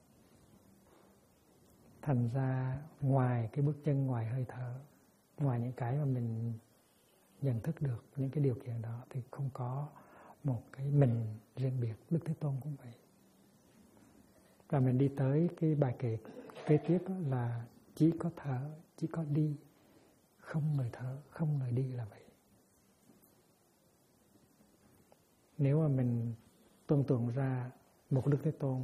Thành ra ngoài cái bước chân, ngoài hơi thở, ngoài những cái mà mình nhận thức được những cái điều kiện đó thì không có một cái mình riêng biệt. Đức Thế Tôn cũng vậy. Và mình đi tới cái bài kệ kế tiếp là chỉ có thở, chỉ có đi, không lời thở, không lời đi là vậy. Nếu mà mình tưởng tượng ra một Đức Thế Tôn,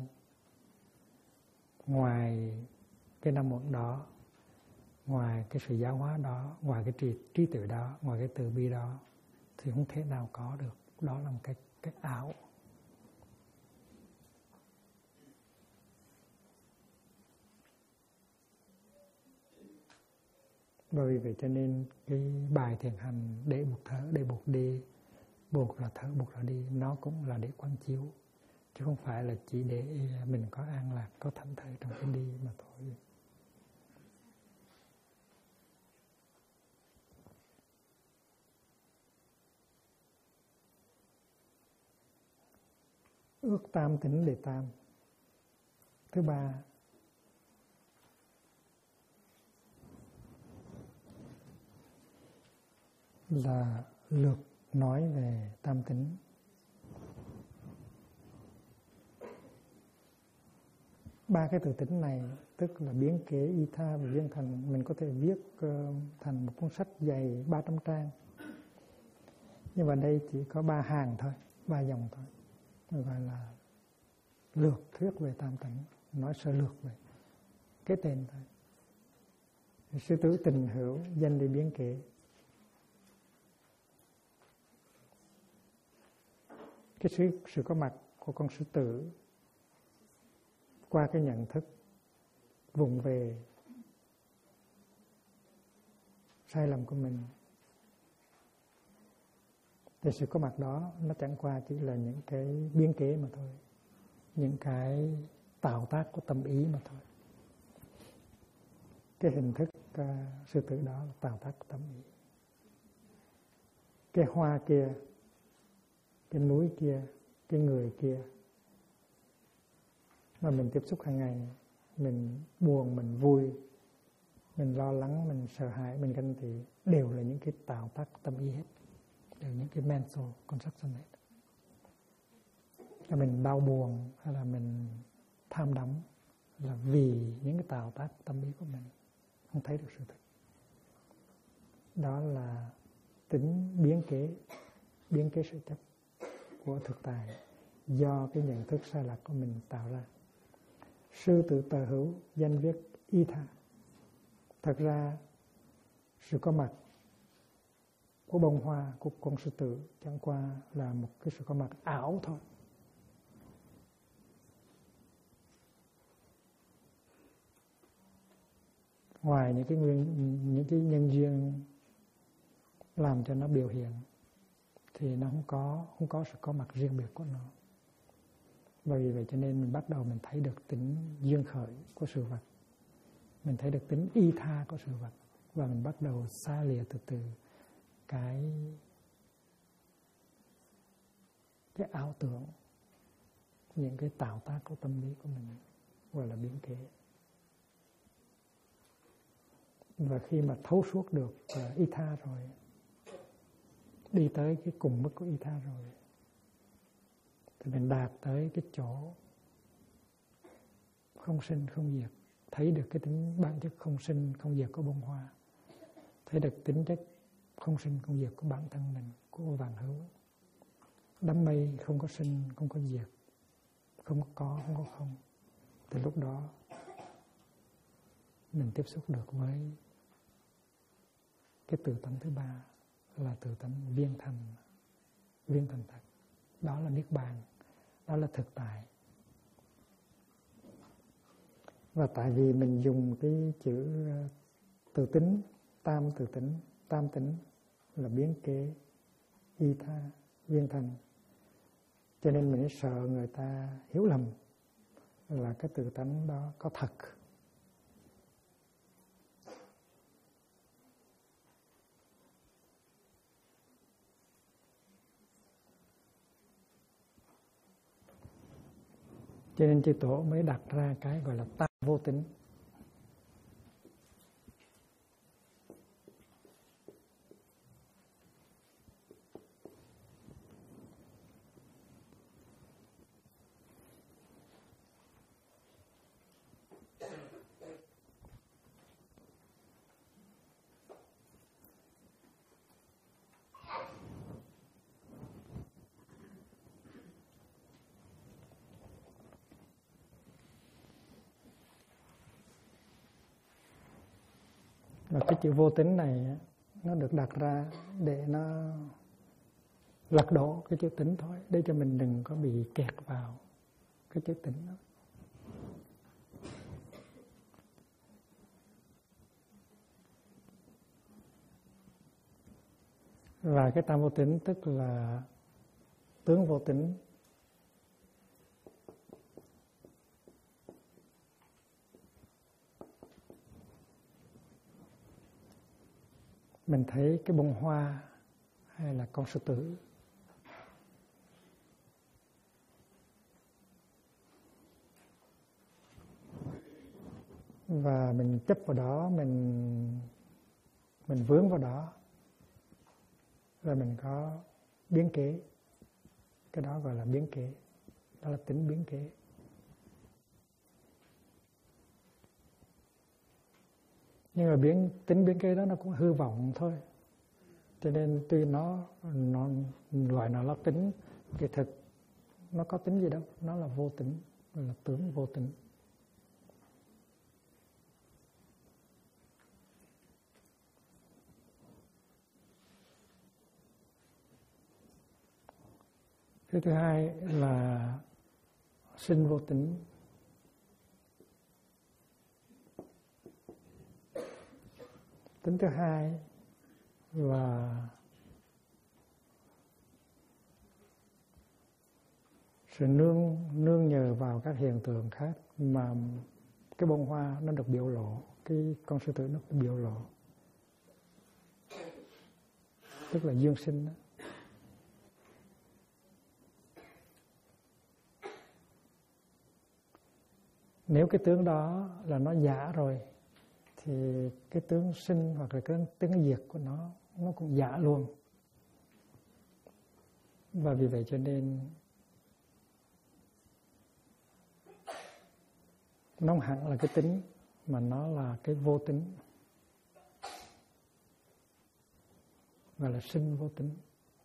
ngoài cái năm một đó, ngoài cái sự giáo hóa đó, ngoài cái trí tuệ đó, ngoài cái từ bi đó, thì không thể nào có được. Đó là một cái ảo. Bởi vì vậy cho nên cái bài thiền hành để buộc thở, để buộc đi, buộc là thở, buộc là đi, nó cũng là để quán chiếu, chứ không phải là chỉ để mình có an lạc, có thảnh thơi trong cái đi mà thôi. Ước tam tỉnh để tam. Thứ ba là lược nói về tam tỉnh. Ba cái từ tỉnh này tức là biến kế, y tha và viên thành. Mình có thể viết thành một cuốn sách dày 300 trang. Nhưng mà đây chỉ có 3 hàng thôi, 3 dòng thôi. Gọi là lược thuyết về tam tỉnh, nói sơ lược về cái tên thôi. Sư tử tình hữu, danh đi biến kế. Cái sự có mặt của con sư tử qua cái nhận thức vụng về sai lầm của mình, thì sự có mặt đó nó chẳng qua chỉ là những cái biến kế mà thôi, những cái tạo tác của tâm ý mà thôi. Cái hình thức sư tử đó là tạo tác của tâm ý. Cái hoa kia, cái núi kia, cái người kia mà mình tiếp xúc hàng ngày, mình buồn, mình vui, mình lo lắng, mình sợ hãi, mình ganh tị, đều là những cái tạo tác tâm ý hết, đều những cái mental construction hết. Là mình đau buồn hay là mình tham đắm là vì những cái tạo tác tâm ý của mình, không thấy được sự thật. Đó là tính biến kế sự chấp của thực tại do cái nhận thức sai lạc của mình tạo ra. Sư tử tờ hữu, danh viết y tha. Thật ra sự có mặt của bông hoa của con sư tử chẳng qua là một cái sự có mặt ảo thôi. Ngoài những cái nhân duyên làm cho nó biểu hiện thì nó không có sự có mặt riêng biệt của nó. Bởi vì vậy cho nên mình bắt đầu mình thấy được tính duyên khởi của sự vật, mình thấy được tính y tha của sự vật, và mình bắt đầu xa lìa từ từ cái ảo tưởng, những cái tạo tác của tâm lý của mình, gọi là biến kế. Và khi mà thấu suốt được y tha rồi, đi tới cái cùng mức của y tha rồi, thì mình đạt tới cái chỗ không sinh không diệt, thấy được cái tính bản chất không sinh không diệt của bông hoa, thấy được tính chất không sinh không diệt của bản thân mình, của vạn hữu. Đám mây không có sinh không có diệt, không có không. Từ lúc đó mình tiếp xúc được với cái từ tánh thứ ba, là từ tánh viên thành thật. Đó là niết bàn, đó là thực tại. Và tại vì mình dùng cái chữ từ tính, tam tính là biến kế, y tha, viên thành, cho nên mình sợ người ta hiểu lầm là cái từ tánh đó có thật. Cho nên chư Tổ mới đặt ra cái gọi là tam vô tính. Và cái chữ vô tính này nó được đặt ra để nó lật đổ cái chữ tính thôi, để cho mình đừng có bị kẹt vào cái chữ tính đó. Và cái tam vô tính tức là tướng vô tính. Mình thấy cái bông hoa hay là con sư tử, và mình chấp vào đó, mình vướng vào đó, rồi mình có biến kế. Cái đó gọi là biến kế, đó là tính biến kế. Nhưng mà tính biến kế đó nó cũng hư vọng thôi. Cho nên tuy nó gọi nó là tính, kỳ thực nó có tính gì đâu, nó là vô tính, là tướng vô tính. Cái thứ hai là sinh vô tính. Tính thứ hai là sự nương nhờ vào các hiện tượng khác mà cái bông hoa nó được biểu lộ, cái con sư tử nó cũng biểu lộ, tức là dương sinh đó. Nếu cái tướng đó là nó giả rồi thì cái tướng sinh hoặc là cái tướng diệt của nó cũng giả luôn. Và vì vậy cho nên nó không hẳn là cái tính, mà nó là cái vô tính, gọi là sinh vô tính.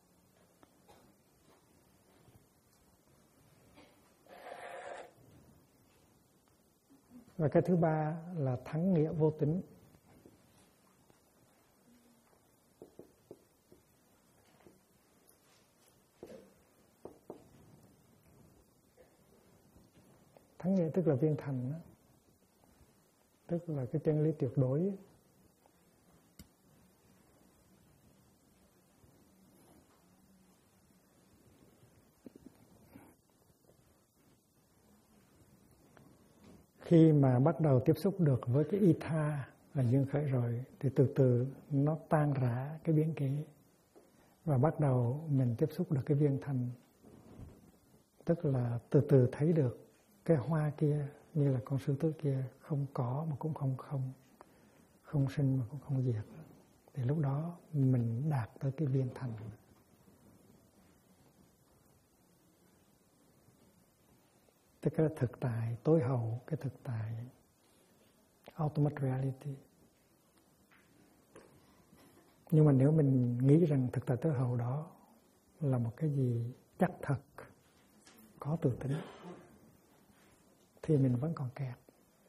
Và cái thứ ba là thắng nghĩa vô tính. Thắng nghĩa tức là viên thành đó, tức là cái chân lý tuyệt đối. Khi mà bắt đầu tiếp xúc được với cái y tha là dương khởi rồi thì từ từ nó tan rã cái biến kế, và bắt đầu mình tiếp xúc được cái viên thành, tức là từ từ thấy được cái hoa kia như là con sư tử kia không có mà cũng không sinh mà cũng không diệt. Thì lúc đó mình đạt tới cái viên thành. Tức là thực tại tối hậu, cái thực tại ultimate reality. Nhưng mà nếu mình nghĩ rằng thực tại tối hậu đó là một cái gì chắc thật, có tự tính, thì mình vẫn còn kẹt.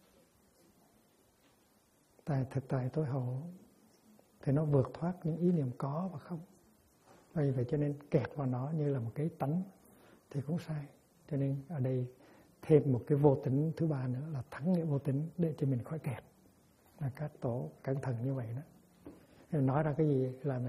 Tại thực tại tối hậu thì nó vượt thoát những ý niệm có và không. Vì vậy cho nên kẹt vào nó như là một cái tánh thì cũng sai. Cho nên ở đây thêm một cái vô tính thứ ba nữa là thắng nghĩa vô tính, để cho mình khỏi kẹt. Là các tổ cẩn thận như vậy đó. Nếu nói ra cái gì là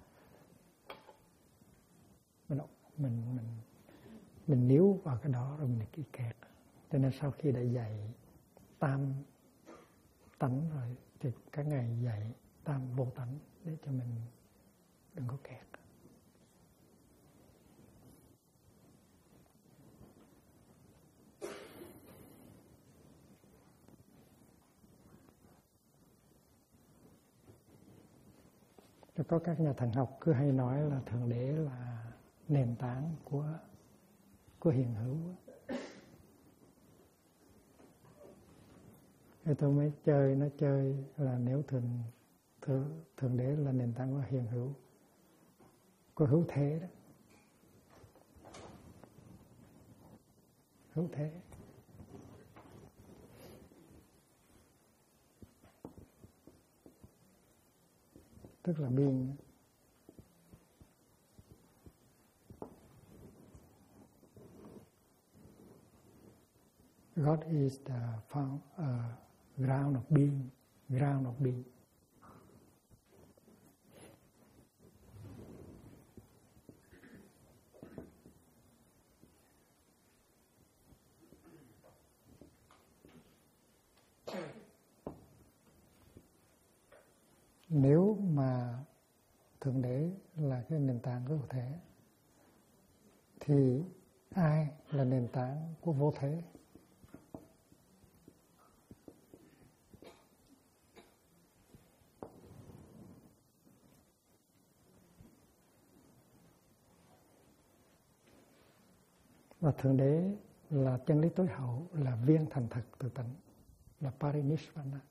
mình níu vào cái đó rồi mình bị kẹt. Cho nên sau khi đã dạy tam tánh rồi thì các ngày dạy tam vô tánh để cho mình đừng có kẹt. Có các nhà thần học cứ hay nói là Thượng Đế là nền tảng của hiện hữu. Thì tôi mới chơi là nếu Thượng Đế là nền tảng của hiện hữu, của hữu thế đó. Hữu thế. tức là being. God is the ground of being, ground of being. Nếu mà Thượng Đế là cái nền tảng của vô thể, thì ai là nền tảng của vô thể? Và Thượng Đế là chân lý tối hậu, là viên thành thực tự tánh, là Parinishvana.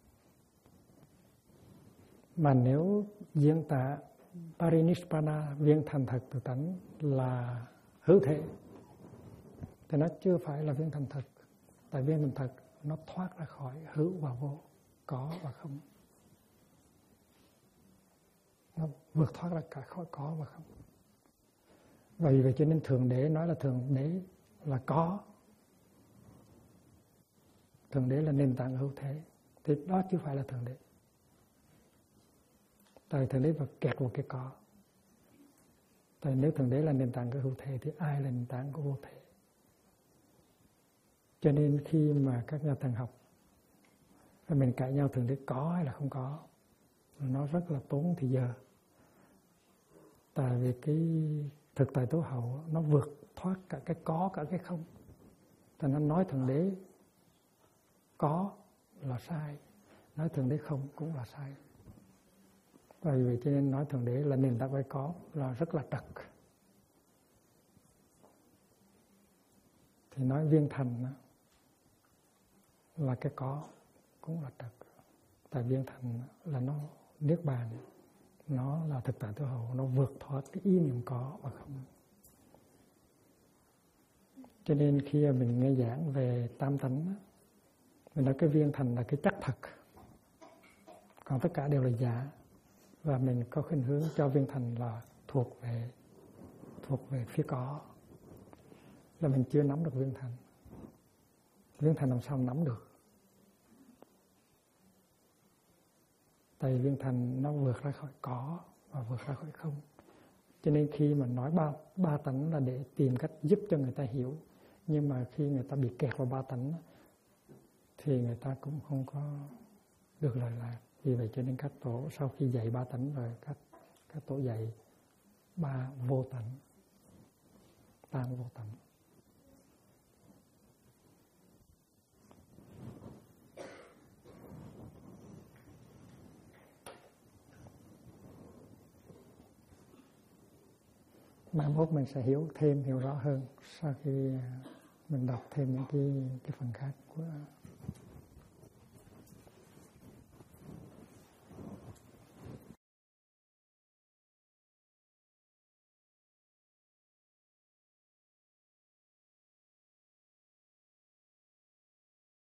Mà nếu diễn tả Parinishvana, viên thành thực tự tánh là hữu thể, thì nó chưa phải là viên thành thực. Tại viên thành thực nó thoát ra khỏi hữu và vô, có và không. Nó vượt thoát ra cả khỏi có và không. Vì vậy cho nên Thượng Đế nói là Thượng Đế là có. Thượng Đế là nền tảng hữu thể, thì đó chưa phải là Thượng Đế. Tại Thượng Đế phải kẹt vào cái có. Tại nếu Thượng Đế là nền tảng của hữu thể thì ai là nền tảng của vô thể? Cho nên khi mà các nhà thần học mình cãi nhau Thượng Đế có hay là không có, nó rất là tốn thời giờ. Tại vì cái thực tại tối hậu nó vượt thoát cả cái có cả cái không. Thành nó nói Thượng Đế có là sai, nói Thượng Đế không cũng là sai. Vì vậy cho nên nói Thượng Đế là nền tảng của có là rất là trật. Thì nói viên thành là cái có cũng là trật. Tại viên thành là nó niết bàn, nó là thực tại tối hậu, nó vượt thoát cái ý niệm có và không. Cho nên khi mình nghe giảng về tam tánh, mình nói cái viên thành là cái chắc thật, còn tất cả đều là giả. Và mình có khuynh hướng cho viên thành là thuộc về phía có, là mình chưa nắm được viên thành. Viên thành làm sao nắm được? Tại viên thành nó vượt ra khỏi có và vượt ra khỏi không. Cho nên khi mà nói ba tánh là để tìm cách giúp cho người ta hiểu. Nhưng mà khi người ta bị kẹt vào ba tánh thì người ta cũng không có được lời lạc. Vì vậy cho nên các tổ sau khi dạy ba tánh rồi, các tổ dạy ba vô tánh, tam vô tánh. Mai mốt mình sẽ hiểu rõ hơn sau khi mình đọc thêm những cái phần khác của